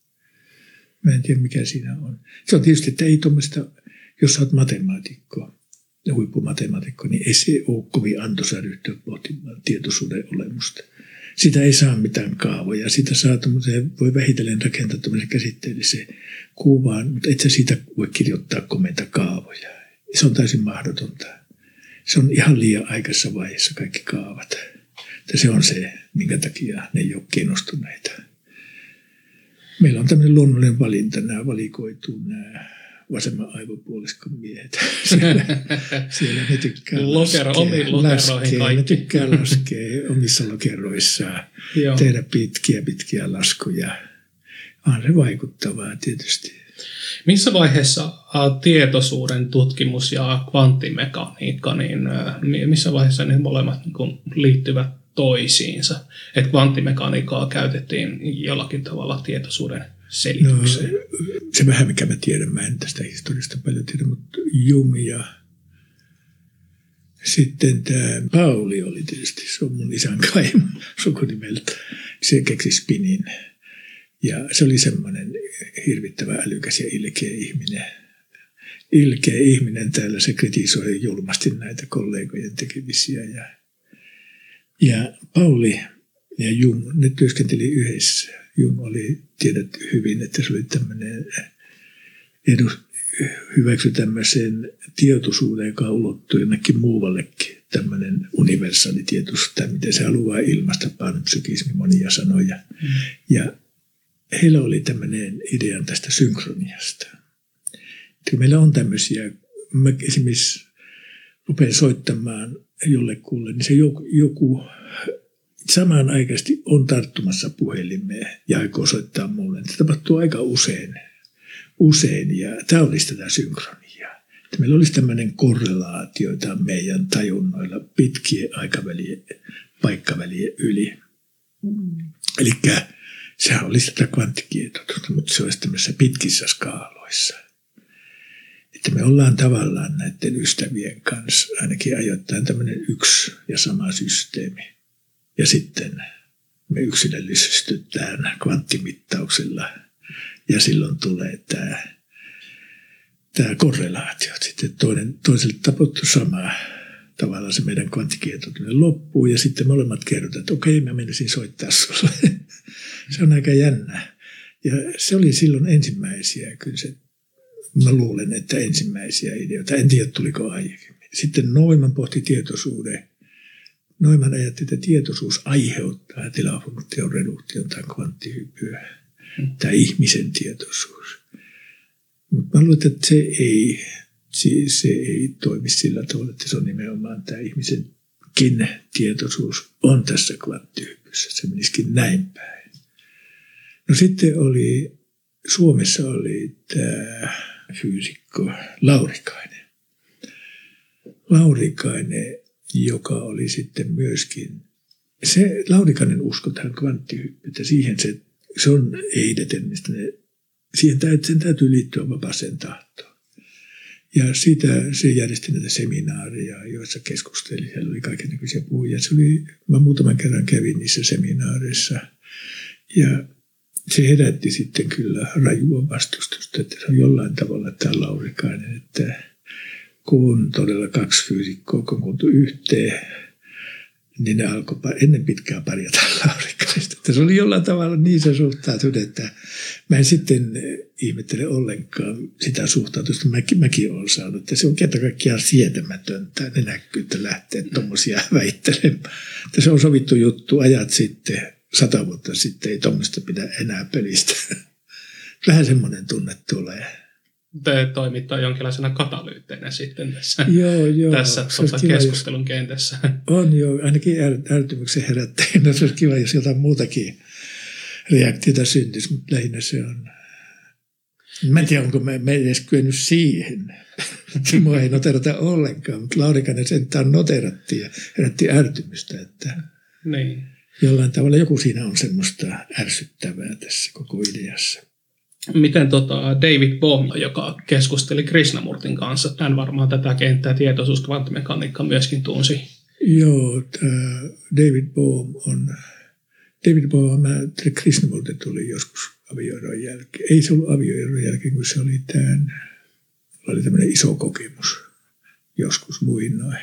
Mä en tiedä, mikä siinä on. Se on tietysti, että ei tuommoista, jos sä oot matemaatikko, huippumatemaatikko, niin ei se ole kovin antoisa ryhtyä pohtimaan tietoisuuden olemusta. Sitä ei saa mitään kaavoja. Sitä saa voi vähitellen rakentaa tämmöisen käsitteellisen kuvaan, mutta et sä siitä voi kirjoittaa komeita kaavoja. Se on täysin mahdotonta. Se on ihan liian aikaisessa vaiheessa kaikki kaavat. Ja se on se, minkä takia ne ei ole kiinnostuneita. Meillä on tämmöinen luonnollinen valinta, nämä valikoituu, nämä vasemman aivopuoliskon miehet. Siellä, siellä ne tykkää Lokero, laskea, laskea ne tykkää laskea omissa lokeroissaan, tehdä pitkiä, pitkiä laskuja. On se vaikuttavaa tietysti. Missä vaiheessa tietoisuuden tutkimus ja kvanttimekaniikka, niin missä vaiheessa ne molemmat liittyvät toisiinsa? Että kvanttimekaniikkaa käytettiin jollakin tavalla tietoisuuden selitykseen. No, se vähän mikä mä tiedän, mä en tästä historiasta paljon tiedä, mutta Jung ja sitten tämä Pauli oli tietysti, se on mun isän kaima sukunimeltä. Se keksi spinin. Ja se oli semmoinen hirvittävä älykäs ja ilkeä ihminen. Ilkeä ihminen täällä, se kritisoi julmasti näitä kollegojen tekemisiä. Ja, ja Pauli ja Jung, ne työskenteli yhdessä. Jung oli, tiedät hyvin, että se oli tämmöinen, edus, hyväksy tämmöisen tietoisuuden, joka ulottuu jonnekin muuallekin. Tämmöinen universaali tietoisuus, tai miten se haluaa ilmaista, panpsykismi, monia sanoja. Mm. Ja heillä oli tämmöinen idea tästä synkroniasta. Että kun meillä on tämmöisiä, mä esimerkiksi rupean soittamaan jollekulle, niin se joku, joku samanaikaisesti on tarttumassa puhelimeen ja aikoo soittaa mulle. Se tapahtuu aika usein. usein ja tämä olisi tätä synkroniaa. Että meillä olisi tämmöinen korrelaatio meidän tajunnoilla pitkien aikavälien, paikkavälien yli. Mm. Eli sehän olisi tätä kvanttikietotusta, mutta se olisi tämmöisissä pitkissä skaaloissa. Että me ollaan tavallaan näiden ystävien kanssa ainakin ajoittain tämmöinen yksi ja sama systeemi. Ja sitten me yksilöllisystytään kvanttimittauksilla ja silloin tulee tämä, tämä korrelaatio. Sitten toinen, toiselle tapahtuu sama. Tavallaan se meidän kvanttikietotuminen loppuu ja sitten molemmat kerrotaan, että okei, mä menisin soittaa sulle. Se on aika jännä. Ja se oli silloin ensimmäisiä, kyllä se, mä luulen, että ensimmäisiä ideoita. En tiedä, tuliko aiemmin. Sitten Neumann pohti tietoisuuden. Neumann ajatteli, että tietoisuus aiheuttaa tilafunktion reduktion tai kvanttihypyä. Hmm. Tämä ihmisen tietoisuus. Mutta mä luulen, että se ei, se, se ei toimi sillä tavalla, että se on nimenomaan tämä ihmisenkin tietoisuus on tässä kvanttihypyssä. Se menisikin näin päin. No sitten oli, Suomessa oli tämä fyysikko Laurikainen. Laurikainen, joka oli sitten myöskin, se Laurikainen uskoi tähän kvanttihyppyyn, siihen se, se on ei-deterministinen, siihen täytyy, sen täytyy liittyä vapaaseen tahtoon. Ja siitä se järjesti näitä seminaareja, joissa keskusteli, siellä oli kaikennäköisiä puhujia. Se oli, mä muutaman kerran kävin niissä seminaareissa ja se herätti sitten kyllä rajua vastustusta, että se on jollain tavalla tämä Laurikainen, että kun todella kaksi fyysikkoa kokoontu yhteen, niin ne alkoi ennen pitkään parjata Laurikaista. Että se oli jollain tavalla niin se suhtautunut, että mä en sitten ihmettele ollenkaan sitä suhtautusta. Mäkin, mäkin olen saanut, että se on kerta kaikkiaan sietämätöntä nenäkkyyttä lähteä tuommoisia väittelemään. Että se on sovittu juttu ajat sitten. Sata vuotta sitten ei tuommoista pidä enää pelistä. Vähän semmoinen tunne tulee. Te toimittaa jonkinlaisena katalyytteinä sitten tässä, joo, joo. tässä tuota keskustelun jos, kentässä. On jo, ainakin ärtymyksen herättäjänä. Se olisi kiva, jos jotain muutakin reaktiota syntyisi, mutta lähinnä se on. Mä en tiedä, onko me, me edes kyennyt siihen. Mua ei noterata ollenkaan, mutta Laurikainen sentään noterattiin ja herätti ärtymystä. Että niin. Jollain tavalla joku siinä on semmoista ärsyttävää tässä koko ideassa. Miten tota David Bohm, joka keskusteli Krishnamurtin kanssa, hän varmaan tätä kenttää tietoisuus- kvanttimekaniikka myöskin tunsi. Joo, tämä David Bohm on, David Bohm, mä Krishnamurti tuli joskus avioeron jälkeen. Ei se ollut avioeron jälkeen, kun se oli tämän, oli tämmöinen iso kokemus joskus muinoin.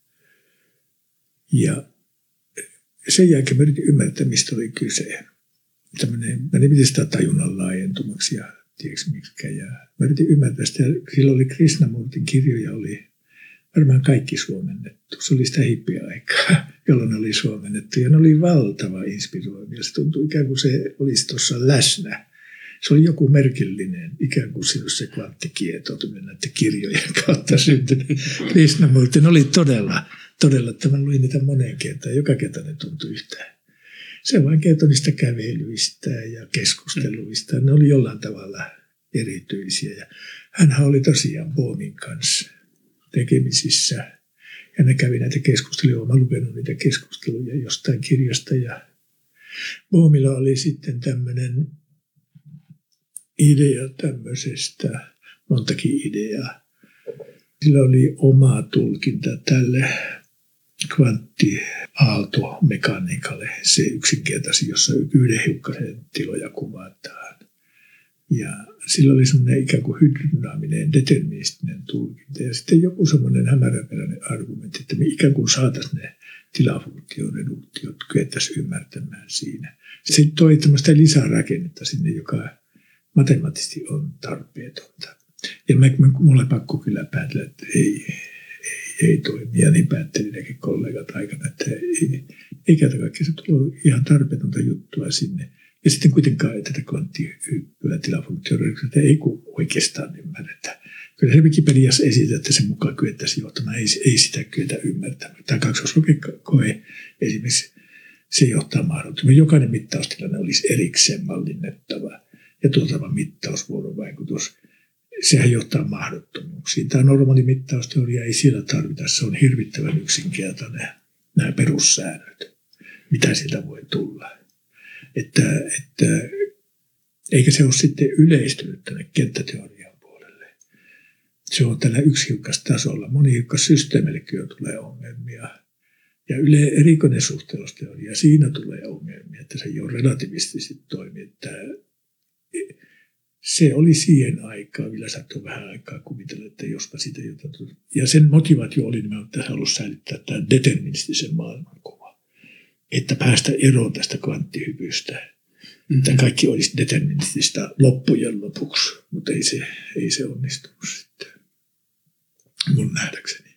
Ja sen jälkeen mä yritin ymmärtää, mistä oli kyse. Tämmöinen, mä nimitin sitä tajunnan laajentumaksi ja tiedätkö miksikään. Ja mä yritin ymmärtää sitä. Silloin oli Krishnamurtin kirjoja, oli varmaan kaikki suomennettu. Se oli sitä hippiaikaa, jolloin oli suomennettu. Ja ne oli valtava inspiroivia. Se tuntui ikään kuin se olisi tuossa läsnä. Se oli joku merkillinen, ikään kuin siinä se kvanttikietoutuminen näiden kirjojen kautta syntynyt. Krishnamurtin oli todella, todella, että mä luin niitä moneen kertaan. Joka kerta ne tuntui yhtään. Se vain kertoi niistä kävelyistä ja keskusteluista. Ne oli jollain tavalla erityisiä. Ja hänhän oli tosiaan Bohmin kanssa tekemisissä. Ja ne kävi näitä keskusteluja. Olen lukenut niitä keskusteluja jostain kirjasta. Ja Bohmilla oli sitten tämmöinen idea tämmöisestä, montakin ideaa. Sillä oli oma tulkinta tälle kvanttiaaltomekaniikalle. Se yksinkertaisi, jossa yhden hiukkasen tiloja kuvataan. Ja sillä oli semmoinen ikään kuin hydrodynaaminen, deterministinen tulkinta. Ja sitten joku semmoinen hämäräperäinen argumentti, että me ikään kuin saataisiin ne tilafunktioreduktiot kyettäisiin ymmärtämään siinä. Se toi tämmöistä lisärakennetta sinne, joka matemaattisesti on tarpeetonta. Ja mä, mä, mulla on pakko kyllä päätellä, että ei, ei, ei toimi. Ja niin päätteli nekin kollegat aikana, että ei, ei kerta kaikkiaan se tulee ihan tarpeetonta juttua sinne. Ja sitten kuitenkaan tätä kvanttihyppyä tilafunktioreduktiota ei oikeastaan ymmärretä. Kyllä se Wikipediassa esitetään, että sen mukaan kyettäisiin johtamaan. Ei, ei sitä kyetä ymmärtämään. Tämä kaksoislokekoe esimerkiksi, se johtaa mahdottomiin. Jokainen mittaustilanne olisi erikseen mallinnettava. Ja tuotava mittausvuorovaikutus, sehän johtaa mahdottomuuksiin. Tämä normaali mittausteoria ei siellä tarvita. Se on hirvittävän yksinkertainen nämä perussäännöt, mitä sieltä voi tulla. Että, että, eikä se ole sitten yleistynyt tänne kenttäteorian puolelle. Se on tällä yksihiukkastasolla. Monihiukkassysteemillekin jo tulee ongelmia. Ja yle erikoinen suhteellusteoria, siinä tulee ongelmia, että se ei ole relativistisesti toimi. Että se oli siihen aikaan, vielä saattoi vähän aikaa kuvitella, että jospa sitä jotain. Ja sen motivaatio oli nimenomaan, että halusi säilyttää tämän deterministisen maailmankuvan. Että päästä eroon tästä kvanttihypystä. Mm-hmm. Tämä kaikki olisi deterministista loppujen lopuksi, mutta ei se, ei se onnistunut sitten mun nähdäkseni.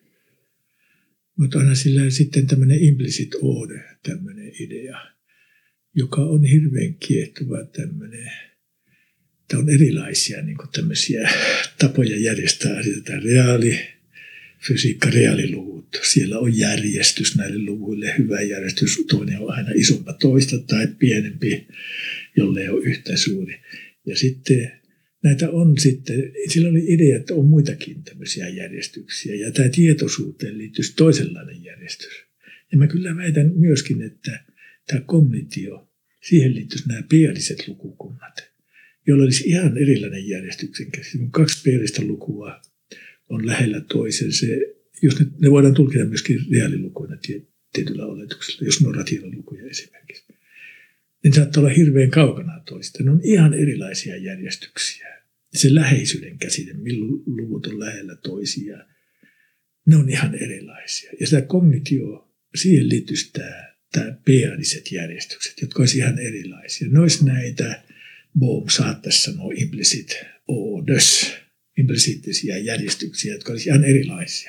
Mutta aina sillä sitten tämmöinen implicit order, tämmöinen idea, joka on hirveän kiehtova tämmöinen. Tämä on erilaisia niin kuin tämmöisiä tapoja järjestää asioita. Reaali, fysiikka, reaaliluvut. Siellä on järjestys näille luvuille, hyvä järjestys. Toinen on aina isompa toista tai pienempi, jolle on yhtä suuri. Ja sitten näitä on sitten, sillä oli idea, että on muitakin tämmöisiä järjestyksiä. Ja tämä tietoisuuteen liittyisi toisenlainen järjestys. Ja mä kyllä väitän myöskin, että tämä kognitio, siihen liittyisi nämä peerilliset lukukunnat, jolla olisi ihan erilainen järjestyksen käsitys. Kun kaksi peeristä lukua on lähellä toisen, se, jos ne, ne voidaan tulkita myöskin reaalilukuina tietyllä oletuksella, jos ne on rationaalilukuja esimerkiksi, niin saattaa olla hirveän kaukana toista. Ne on ihan erilaisia järjestyksiä. Se läheisyyden käsite, milloin luvut on lähellä toisiaan, ne on ihan erilaisia. Ja sitä kognitio, siihen liittyisi tämä, tämä peerilliset järjestykset, jotka olisi ihan erilaisia. Ne olisi näitä, Bohm saattaisi sanoa implicit orders, implisiittisiä järjestyksiä, jotka olisi ihan erilaisia.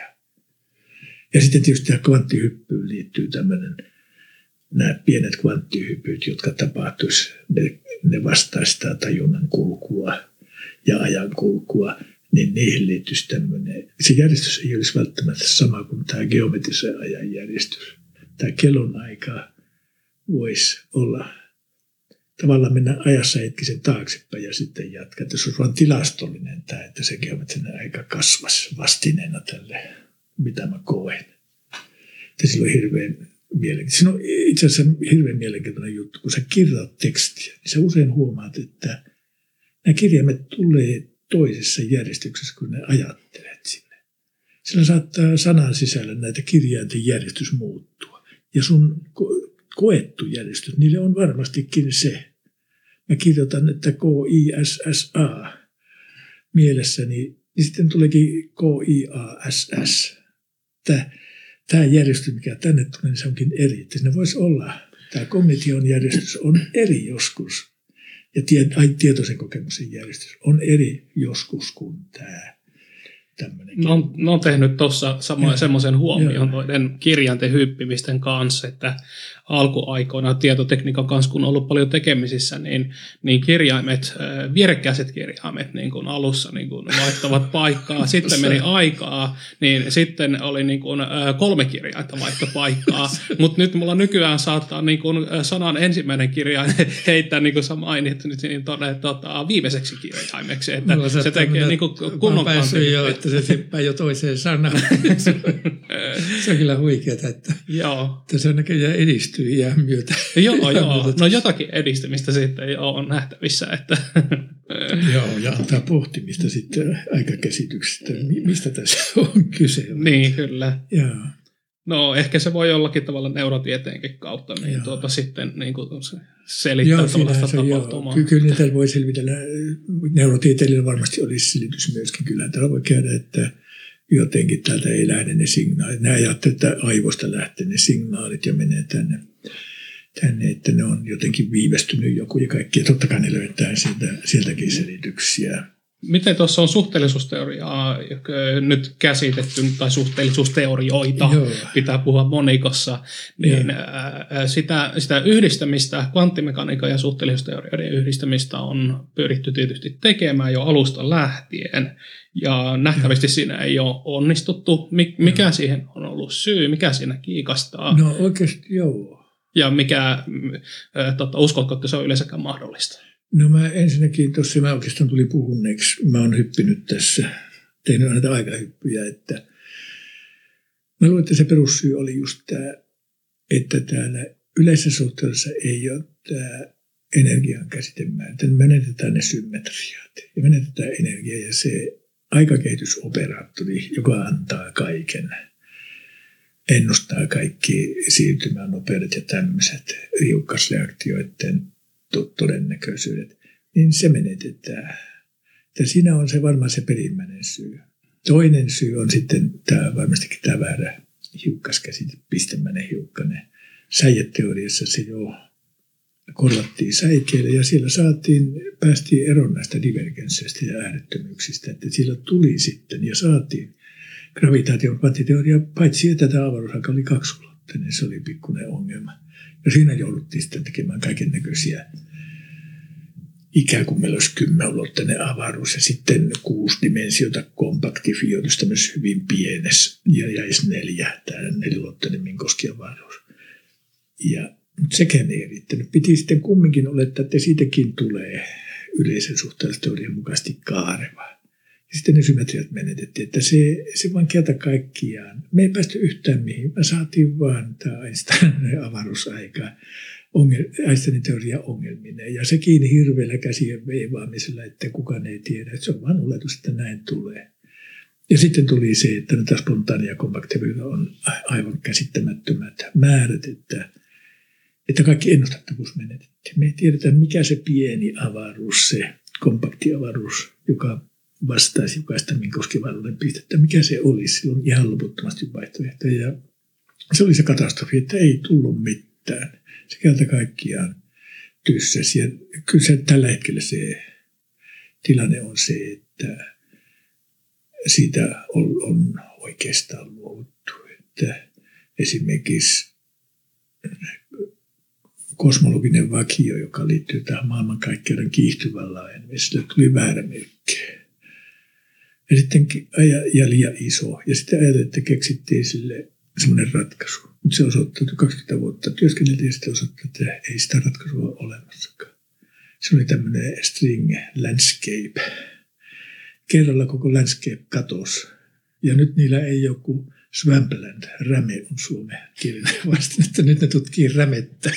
Ja sitten tietysti tähän kvanttihyppyyn liittyy tämmöinen, nämä pienet kvanttihypyt, jotka tapahtuisi, ne, ne vastaistaa tajunnan kulkua ja ajan kulkua, niin niihin liittyisi tämmöinen, se järjestys ei olisi välttämättä sama kuin tämä geometrisen ajan järjestys. Tämä kellonaika voisi olla tavallaan mennä ajassa hetkisen taaksepäin ja sitten jatkaa. Että se olisi vain tilastollinen tämä, että se geometrinen aika kasvaisi vastineena tälle, mitä mä koen. Että sillä on hirveän mielenkiintoinen. Siinä on itse asiassa hirveän mielenkiintoinen juttu, kun sä kirjoitat tekstiä, niin sä usein huomaat, että nämä kirjaimet tulee toisessa järjestyksessä, kun ne ajattelet sinne. Sillä saattaa sanan sisällä näitä kirjainten järjestys muuttua. Ja sun koettu järjestys, niille on varmastikin se. Mä kirjoitan, että K I S S A mielessäni, niin sitten tuleekin K I A S S. Tämä, tämä järjestys, mikä tänne tulee, niin se onkin eri. Että ne voisi olla, tämä kognition järjestys on eri joskus. Ja tie, tietoisen kokemuksen järjestys on eri joskus kuin tämä. Ne on, ne on tehnyt tuossa semmoisen huomioon noiden kirjainten hyppimisten kanssa, että alkuaikoina tietotekniikan kanssa, kun on ollut paljon tekemisissä, niin, niin kirjaimet, vierekkäiset kirjaimet niin kuin alussa niin kuin vaihtavat paikkaa, sitten meni aikaa, niin sitten oli niin kuin kolme kirjainta vaihto paikkaa, mutta nyt mulla nykyään saattaa niin kuin sanan ensimmäinen kirjain heittää, niin kuin sä mainit, nyt niin tuonne tota, viimeiseksi kirjaimeksi, että no, se tekee niin kuin kunnon jo, että se tippää jo toiseen sanaan. Se on kyllä huikeata, että, että se on näköjään edistyy iän myötä. Joo, joo. No jotakin edistymistä sitten jo on nähtävissä. Että joo, ja antaa pohtimista sitten aikakäsityksestä, mistä tässä on kyse. Niin, kyllä. Joo. No ehkä se voi jollakin tavalla neurotieteenkin kautta niin tuota, sitten niin kuin selittää joo, tällaista tapahtumaa. Joo, kyllä niitä voi selvitellä. Neurotieteellä varmasti olisi selitys myöskin. Kyllä täällä voi käydä, että jotenkin täältä ei lähde ne signaalit. Nämä ajattelevat, että aivoista lähtee ne signaalit ja menee tänne, tänne, että ne on jotenkin viivästynyt joku ja kaikki. Ja totta kai ne löytää sieltä, sieltäkin selityksiä. Miten tuossa on suhteellisuusteoriaa nyt käsitetty, tai suhteellisuusteorioita, Joo. pitää puhua monikossa, niin ää, sitä, sitä yhdistämistä, kvanttimekaniikan ja suhteellisuusteorioiden yhdistämistä on pyritty tietysti tekemään jo alusta lähtien, ja nähtävästi Joo. siinä ei ole onnistuttu. Mikä Joo. siihen on ollut syy, mikä siinä kiikastaa? No oikeasti joo. Ja mikä, ää, tota, uskotko, että se on yleensäkään mahdollista? No mä ensinnäkin tuossa, mä oikeastaan tuli puhuneeksi, mä oon hyppinyt tässä, tehnyt näitä aikahyppyjä, että mä luulen, että se perussyy oli just tämä, että täällä yleisessä suhteessa ei ole tämä energian käsitemäärä. Menetetään ne symmetriat ja menetetään energiaa ja se aikakehitysoperaattori, joka antaa kaiken, ennustaa kaikki siirtymänopeudet ja tämmöiset hiukkasreaktioiden todennäköisyydet, niin se menetetään. Ja siinä on se varmaan se perimmäinen syy. Toinen syy on sitten tämä varmastikin tämä väärä hiukkaskäsite, pistemäinen hiukkanen. Säijeteoriassa se jo korvattiin säikeille ja siellä saatiin, päästiin eroon näistä divergensseistä ja äärettömyyksistä, että siellä tuli sitten ja saatiin gravitaation kvanttiteoria, paitsi että tämä avaruusaika oli kaksulotteinen, se oli pikkuinen ongelma. Ja siinä jouduttiin sitten tekemään kaiken näköisiä, ikään kuin meillä olisi kymmenulotteinen avaruus ja sitten kuusi dimensiota kompaktifioitus tämmöisessä hyvin pienessä ja jäisi neljä, tämä nelilotteinen Minkowski avaruus. Ja, mutta sekään ei riittänyt. Piti sitten kumminkin olettaa, että siitäkin tulee yleisen suhteellisuusteorian mukaisesti kaareva. Ja sitten ne symmetriat menetettiin, että se, se vaan kerta kaikkiaan. Me ei päästy yhtään mihin. Me saatiin vaan tämä Einsteinin avaruusaika, Einsteinin teoria ongelminen. Ja sekin hirveällä käsien veivaamisella, että kukaan ei tiedä. Että se on vaan oletus, että näin tulee. Ja sitten tuli se, että näitä spontaania kompaktivyydellä on aivan käsittämättömät määrät, että, että kaikki ennustettavuus menetettiin. Me ei tiedetä, mikä se pieni avaruus, se kompaktiavaruus, joka vastaisi jokaista Minkowski-avaruuden pistettä. Mikä se olisi? Silloin ihan loputtomasti vaihtoehtoja. Ja se oli se katastrofi, että ei tullut mitään. Se kerta kaikkiaan tyssäsi. Ja kyllä se, tällä hetkellä se tilanne on se, että siitä on, on oikeastaan luovuttu. Että esimerkiksi kosmologinen vakio, joka liittyy tähän maailmankaikkeuden kiihtyvään laajenemiselle, tuli väärä merkki. Ja sitten ja liian iso. Ja sitten ajateltiin, että keksittiin sille semmoinen ratkaisu. Mutta se osoittautui kaksikymmentä vuotta työskenneltiin ja sitten osoittautui, että ei sitä ratkaisua ole olemassakaan. Se oli tämmöinen string landscape. Kerralla koko landscape katosi. Ja nyt niillä ei joku swampland, räme on suomen kielinen vastaan, että nyt ne tutkii rämettä.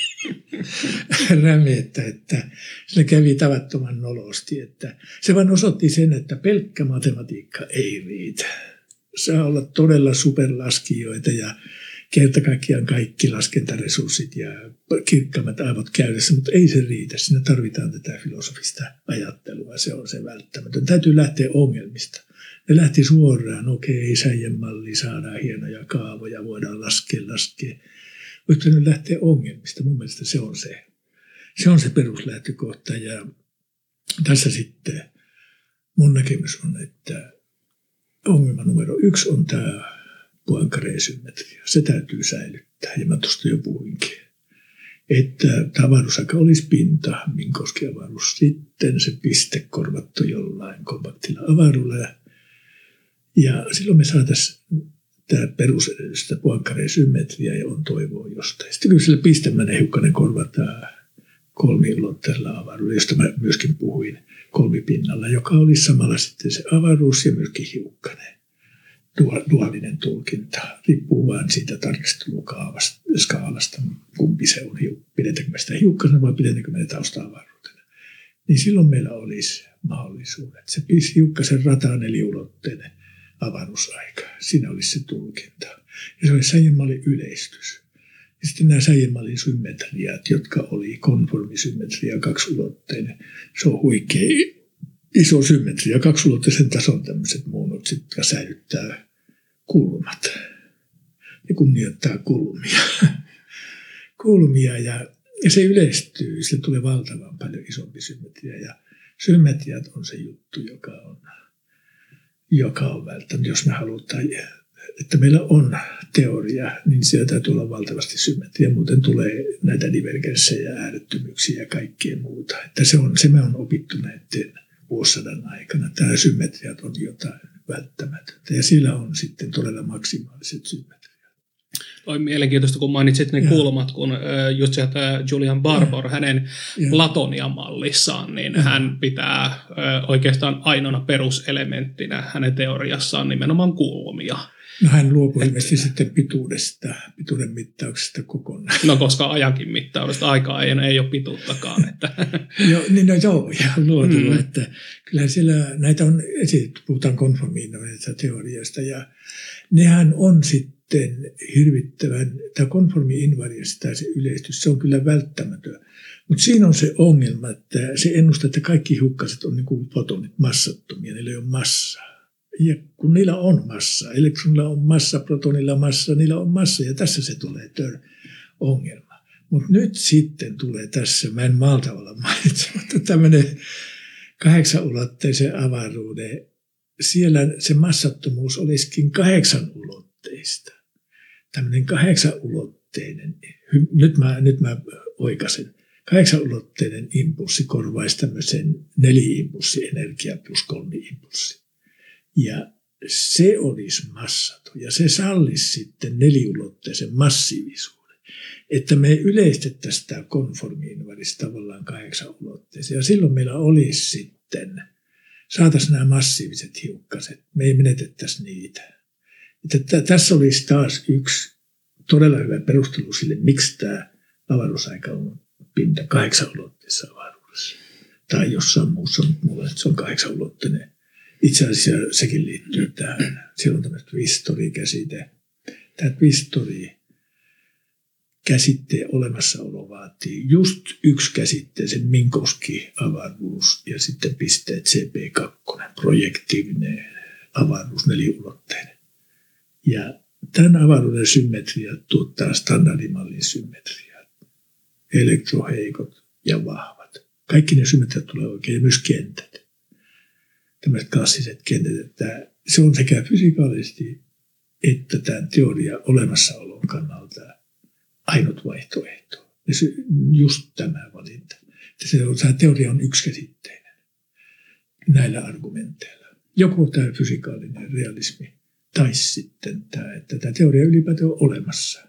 rämettä, että sillä kävi tavattoman nolosti. Että se vaan osoitti sen, että pelkkä matematiikka ei riitä. Saa olla todella superlaskijoita ja kerta kaikkiaan kaikki laskentaresurssit ja kirkkaammat aivot käydessä, mutta ei se riitä. Siinä tarvitaan tätä filosofista ajattelua, se on se välttämätön. Täytyy lähteä ongelmista. Ne lähti suoraan, okei, säijämalli, saadaan hienoja kaavoja, voidaan laskea, laskea. Mutta ne lähtee ongelmista. Mun mielestä se on se, se on se peruslähtökohta. Ja tässä sitten mun näkemys on, että ongelma numero yksi on tämä Poincaré-symmetria. Se täytyy säilyttää, ja mä tuosta jo puhuinkin. Että tämä avaruusaika olisi pinta, Minkowski-avaruus, sitten se piste korvattu jollain kompaktilla avaruudella. Ja silloin me saataisiin tämä perusedellytys, tämä Poincaré-symmetria, ja on toivoa jostain. Sitten kyllä sillä pistemäinen hiukkanen korvataan kolmiulotteisella avaruudella, josta mä myöskin puhuin kolmipinnalla, joka olisi samalla sitten se avaruus ja myöskin hiukkanen. Duaalinen tulkinta riippuu vain siitä tarkasteluskaalasta, kumpi se on, pidetäänkö me sitä hiukkasena vai pidetäänkö me tausta-avaruutena. Niin silloin meillä olisi mahdollisuudet. Se hiukkasen rata neliulotteinen avaruusaika. Siinä olisi se tulkinta. Ja se oli säijenmallin yleistys. Ja sitten nämä säijenmallin symmetriat, jotka oli konformisymmetria, kaksulotteinen. Se on huikea iso symmetria, kaksulotteisen tason tämmöiset muunnot, jotka säilyttää kulmat ja kunnioittaa kulmia. kulmia ja, ja se yleistyy, sille tulee valtavan paljon isompi symmetria. Ja symmetriat on se juttu, joka on, joka on välttämättä, jos me halutaan, että meillä on teoria, niin siellä täytyy olla valtavasti symmetria. Muuten tulee näitä divergenssejä, äärettömyyksiä ja kaikkea muuta. Että se, on, se me on opittu näiden vuosisadan aikana. Tämä symmetriat on jotain välttämätöntä ja sillä on sitten todella maksimaaliset symmetriat. On mielenkiintoista, kun mainitsit ne kulmat, kun just se, että Julian Barbour ja. hänen ja. Platonia-mallissaan, niin ja. hän pitää oikeastaan ainoana peruselementtinä hänen teoriassaan nimenomaan kulmia. No hän luopui ilmeisesti sitten pituudesta, pituuden mittauksesta kokonaan. No koska ajankin mittaudesta aikaa ei, ei ole pituuttakaan. Että. joo, niin no joo, ihan luotulla, mm. että kyllähän siellä näitä on esitetty, puhutaan konformiinoista teoriasta ja nehän on sitten hirvittävän, tämä konformi-invarianssi tai se yleistys, se on kyllä välttämätön. Mutta siinä on se ongelma, että se ennustaa, että kaikki hiukkaset on niin kuin fotonit massattomia, niillä ei ole massaa. Ja kun niillä on massa, elektronilla on massa, protonilla on massa, niillä on massa ja tässä se tulee tör ongelma. Mutta nyt sitten tulee tässä, mä en malta olla mainitsematta, tämmöinen kahdeksanulotteisen avaruuden, siellä se massattomuus olisikin kahdeksan ulotteista. Tämmöinen kahdeksanulotteinen, nyt mä, nyt mä oikaisen, kahdeksanulotteinen impulssi korvaisi tämmöisen neli-impulssienergia plus kolmi-impulssi. Ja se olisi massaton ja se sallisi sitten neliulotteisen massiivisuuden. Että me yleistettäisiin tämä konformi-invarianssi tavallaan kahdeksanulotteisen ja silloin meillä olisi sitten, saataisiin nämä massiiviset hiukkaset, me ei menetettäisi niitä. Että tässä olisi taas yksi todella hyvä perustelu sille, miksi tämä avaruusaika on pinta kahdeksanulotteisessa avaruudessa. Tai jossain muussa, mutta mulla se on kahdeksanulotteinen. Itse asiassa sekin liittyy tähän. Siellä on tämmöinen twistori-käsite. Tämä twistori-käsitteen olemassaolo vaatii just yksi käsitteen, sen Minkowski-avaruus ja sitten pisteet C P kaksi, projektiivinen avaruus, neliulotteinen. Ja tämän avaruuden symmetria tuottaa standardimallin symmetriaa. Elektroheikot ja vahvat. Kaikki ne symmetriat tulee oikein ja myös kentät. Tämmöiset klassiset kentät, että se on sekä fysikaalisesti että tämän teorian olemassaolon kannalta ainut vaihtoehto. Ja se, just tämä valinta. Että se on, tämä teoria on yksikäsitteinen näillä argumenteilla. Joko tämä fysikaalinen realismi tai sitten tämä, että tämä teoria ylipäätään on olemassa.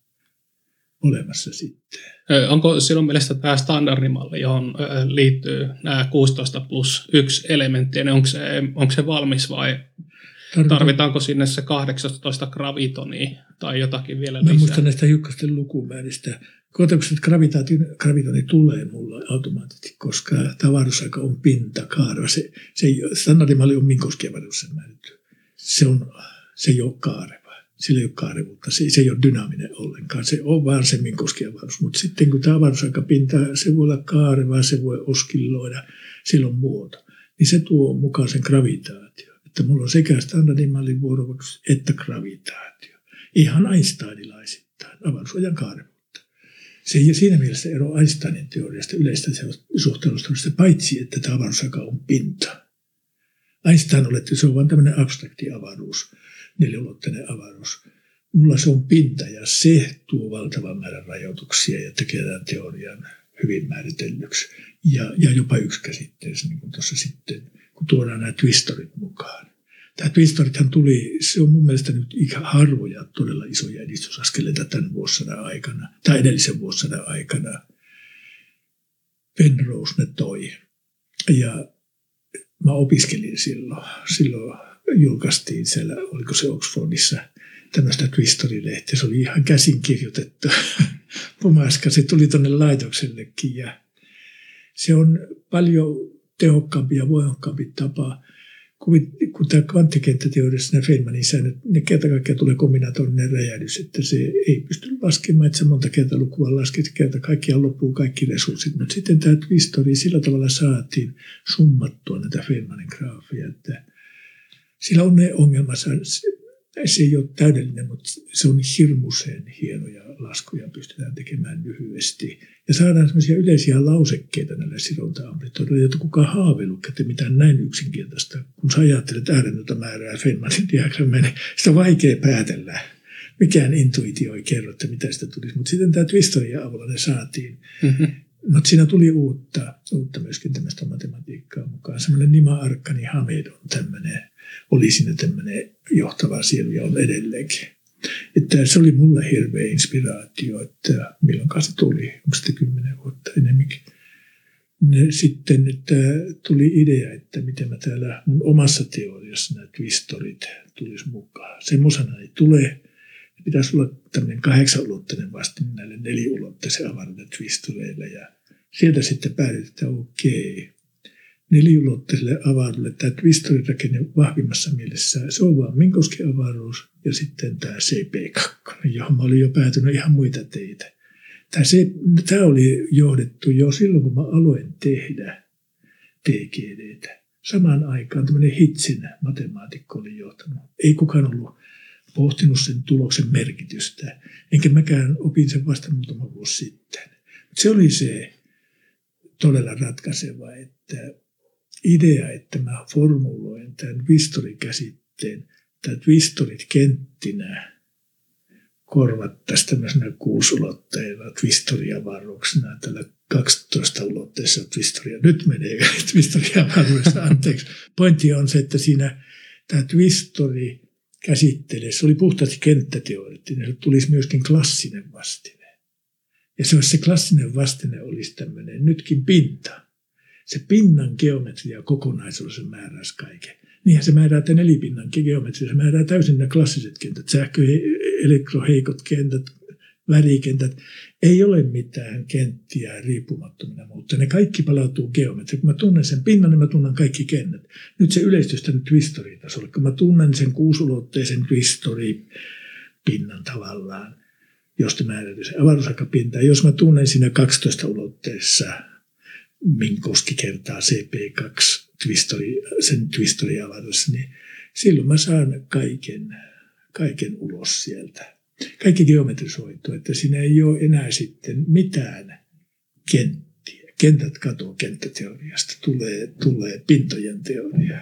Olemassa sitten. Onko silloin mielestä tämä standardimalli, johon liittyy nämä kuusitoista plus yksi elementtiä, niin onko se, onko se valmis vai Tarvitaan. tarvitaanko sinne se kahdeksantoista gravitonia tai jotakin vielä lisää? Mä muistan näistä hiukkasten lukumääristä. Koetukset gravitoni tulee mulle automaattisesti, koska tämä avaruusaika on pintakaara. Se, se standardimalli on Minkowskin avaruudessa määritty. Se, on, se ei ole kaareva. Sillä ei ole kaarevuutta. Se, se ei ole dynaaminen ollenkaan. Se on vaan se Minkowskin avaruus. Mutta sitten kun tämä avaruusaika pinta, se voi olla kaareva, se voi oskilloida, sillä on muoto. Niin se tuo mukaan sen gravitaatio. Että mulla on sekä standardimallin vuorovaikutus että gravitaatio. Ihan einsteinilaisittain avaruusajan kaarevuutta. Se ei siinä mielessä ero Einsteinin teoriasta yleistä suhteellisuudesta, paitsi että tämä avaruusaika on pinta. Einstein oletti, se on vain tämmöinen abstrakti avaruus, neliulotteinen avaruus. Mulla se on pinta ja se tuo valtavan määrän rajoituksia ja tekee tämän teorian hyvin määritellyksi. Ja, ja jopa yksikäsitteessä, niin kuin tuossa sitten, kun tuodaan nämä twistorit mukaan. Tämä twistorithan tuli, se on mun mielestä nyt ihan harvoja todella isoja edistysaskeleita tämän vuosisadan aikana, tai edellisen vuosisadan aikana. Penrose ne toi. Ja mä opiskelin silloin, silloin julkaistiin siellä, oliko se Oxfordissa, tämmöistä twistorilehtiä. Se oli ihan käsin kirjoitettu pumaska. Se tuli tuonne laitoksellekin ja se on paljon tehokkaampi ja voimakkaampi tapa kun tämä kvanttikenttäteoriassa nämä Feynmanin säännöt, ne kerta kaikkiaan tulee kombinatorinen räjähdys, että se ei pysty laskemaan, että se monta kertaa lukua laskee, kerta kaikkiaan loppuu kaikki resurssit. Mutta sitten tämä twistori sillä tavalla saatiin summattua näitä Feynmanin graafeja, että sillä on ne ongelmansa. Se ei ole täydellinen, mutta se on hirmuisen hienoja laskuja, pystytään tekemään lyhyesti. Ja saadaan sellaisia yleisiä lausekkeita näille sidonta-amplitoideille, joita kukaan haaveillut, että mitään näin yksinkertaista. Kun sä ajattelet äärennötä määrää Feynmanin diagrammeja, niin sitä on vaikea päätellä. Mikään intuitio ei kerro, että mitä sitä tulisi. Mutta sitten tämä twistorin avulla ne saatiin. Mm-hmm. Mutta siinä tuli uutta, uutta myöskin tämmöistä matematiikkaa mukaan. Semmoinen Nima Arkani Hamed on tämmöinen, oli siinä tämmöinen johtava sielu ja on edelleenkin. Että se oli mulle hirveä inspiraatio, että milloinkaan se tuli, onko se kymmenen vuotta enemmänkin. Sitten että tuli idea, että miten mä täällä mun omassa teoriassa nämä twistorit tulisi mukaan. Semmoisena ei tule. Pitäisi olla tämmöinen kahdeksanulotteinen vastine näille neliulotteisen avaruuden twistoreille. Ja sieltä sitten päätetään, että okei, neliulotteiselle avaruudelle tämä twistorirakenne vahvimmassa mielessä, se on vaan Minkowskin avaruus ja sitten tämä C P kaksi, johon mä olin jo päätynyt ihan muita teitä. Tämä, se, tämä oli johdettu jo silloin, kun mä aloin tehdä T G D:tä. Samaan aikaan tämmöinen Hitzin matemaatikko oli johtanut. Ei kukaan ollut pohtinut sen tuloksen merkitystä, enkä mäkään opin sen vasta muutama vuosi sitten. Se oli se todella ratkaiseva, että idea, että mä formuloin tämän twistori-käsitteen, tai twistorit kenttinä korvattaisiin tämmöisenä kuusulotteilla twistori-avaruuksena tällä kaksitoista-ulotteisella twistoria. Nyt menee twistori-avaruudessa, anteeksi. Pointti on se, että siinä tämä twistori käsittelee, se oli puhtaasti kenttäteoreettinen, se tulisi myöskin klassinen vastine. Ja se, se klassinen vastine olisi tämmöinen nytkin pinta. Se pinnan geometria kokonaisuudessa määräisi kaiken. Niinhän se määrää tämän nelipinnan geometria, se määrää täysin nämä klassiset kentät, sähkö, elektroheikot kentät, värikentät. Ei ole mitään kenttiä riippumattomina, mutta ne kaikki palautuu geometriaan. Kun mä tunnen sen pinnan, niin mä tunnen kaikki kentät. Nyt se yleistyy tänne twistori-tasolle. Kun mä tunnen sen kuusulotteisen twistori-pinnan tavallaan, josta määräytyy se avaruusaikapinta. Jos mä tunnen siinä kaksitoista-ulotteessa Minkowski kertaa C P kaksi twistori, sen twistori-avaruudessa, niin silloin mä saan kaiken, kaiken ulos sieltä. Kaikki geometrisoitu, että siinä ei ole enää sitten mitään kenttiä. Kentät katoaa kenttäteoriasta, tulee, tulee pintojen teoria.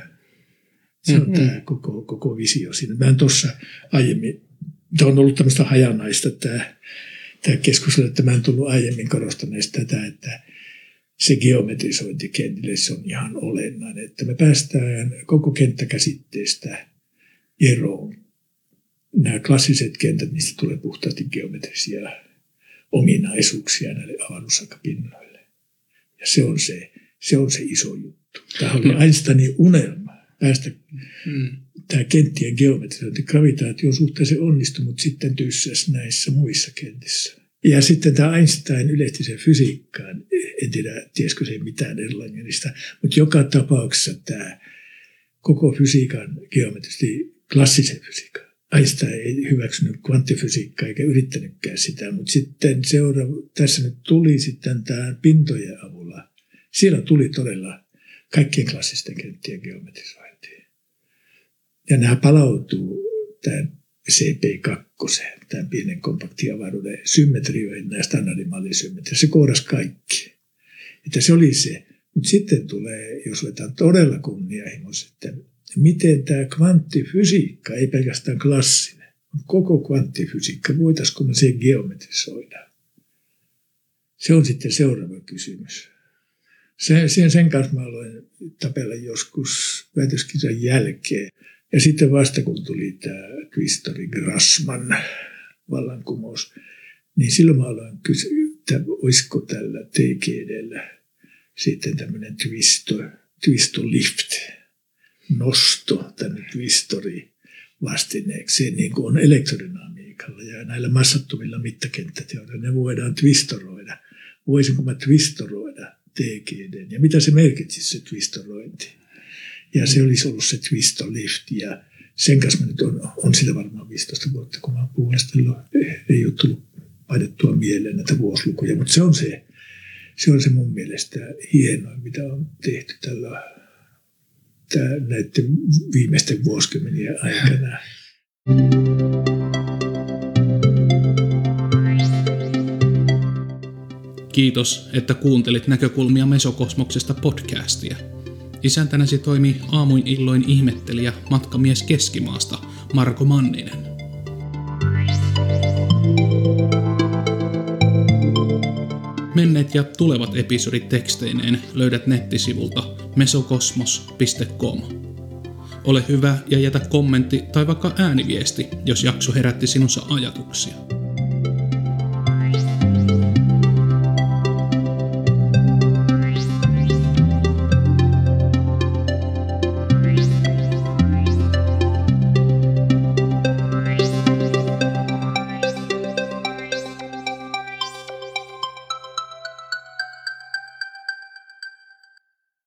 Se on mm-hmm. tämä koko, koko visio siinä. Mä en tuossa aiemmin, tämä on ollut tämmöistä hajanaista tämä, tämä keskustelu, että mä en tullut aiemmin korostaneesta tätä, että se geometrisointi kentille, se on ihan olennainen, että me päästään koko kenttäkäsitteestä eroon. Nämä klassiset kentät, niistä tulee puhtaasti geometrisia ominaisuuksia näille avaruusaikapinnoille. Ja se on se, se on se iso juttu. Tämä oli Einsteinin unelma päästä mm. tämä kenttien geometrisointi. Gravitaatio on suhteellisen onnistunut, mutta sitten tyssäsi näissä muissa kentissä. Ja sitten tämä Einstein yleisti sen fysiikkaan. En tiedä, tiesikö se mitään Erlangenista, mutta joka tapauksessa tämä koko fysiikan geometrisesti klassisen fysiikan. Einstein ei hyväksynyt kvanttifysiikkaa eikä yrittänytkään sitä, mutta sitten seuraava, tässä nyt tuli sitten tämä pintojen avulla. Siellä tuli todella kaikkien klassisten kenttien geometrisointiin. Ja nämä palautuu tämän C P kaksi, tämän pienen kompaktiavaruuden symmetrioihin, nämä standardimallisymmetriä. Se koodasi kaikki. Että se oli se. Mutta sitten tulee, jos otetaan todella kunnianhimoisesti, miten tämä kvanttifysiikka, ei pelkästään klassinen, koko kvanttifysiikka, voitaisiinko me sen geometrisoida? Se on sitten seuraava kysymys. Sen, sen, sen kanssa mä aloin tapella joskus väitöskirjan jälkeen. Ja sitten vasta kun tuli tämä Twistori-Grassmann vallankumous, niin silloin mä aloin kysyä, että olisiko tällä T G D:llä sitten tämmöinen twisto, twistolift, nosto tänne twistori-vastineeksi, niin kuin on elektrodynamiikalla ja näillä massattomilla mittakenttäteorioilla, ne voidaan twistoroida. Voisinko mä twistoroida T G D:n ja mitä se merkitsisi se twistorointi? Ja se olisi ollut se Twist-lift. Ja sen kanssa mä nyt on, on sitä varmaan viisitoista vuotta, kun mä oon puuhastellut. Ei ole tullut painettua mieleen näitä vuosilukuja, mutta se on se, se on se mun mielestä hienoin, mitä on tehty tällä tää, näiden viimeisten vuosikymmenien aikana. Kiitos, että kuuntelit Näkökulmia Mesokosmoksesta podcastia. Isäntänäsi toimii aamuin illoin ihmettelijä matkamies Keskimaasta Marko Manninen. Menneet ja tulevat episodit teksteineen löydät nettisivulta mesokosmos piste com. Ole hyvä ja jätä kommentti tai vaikka ääniviesti, jos jakso herätti sinussa ajatuksia.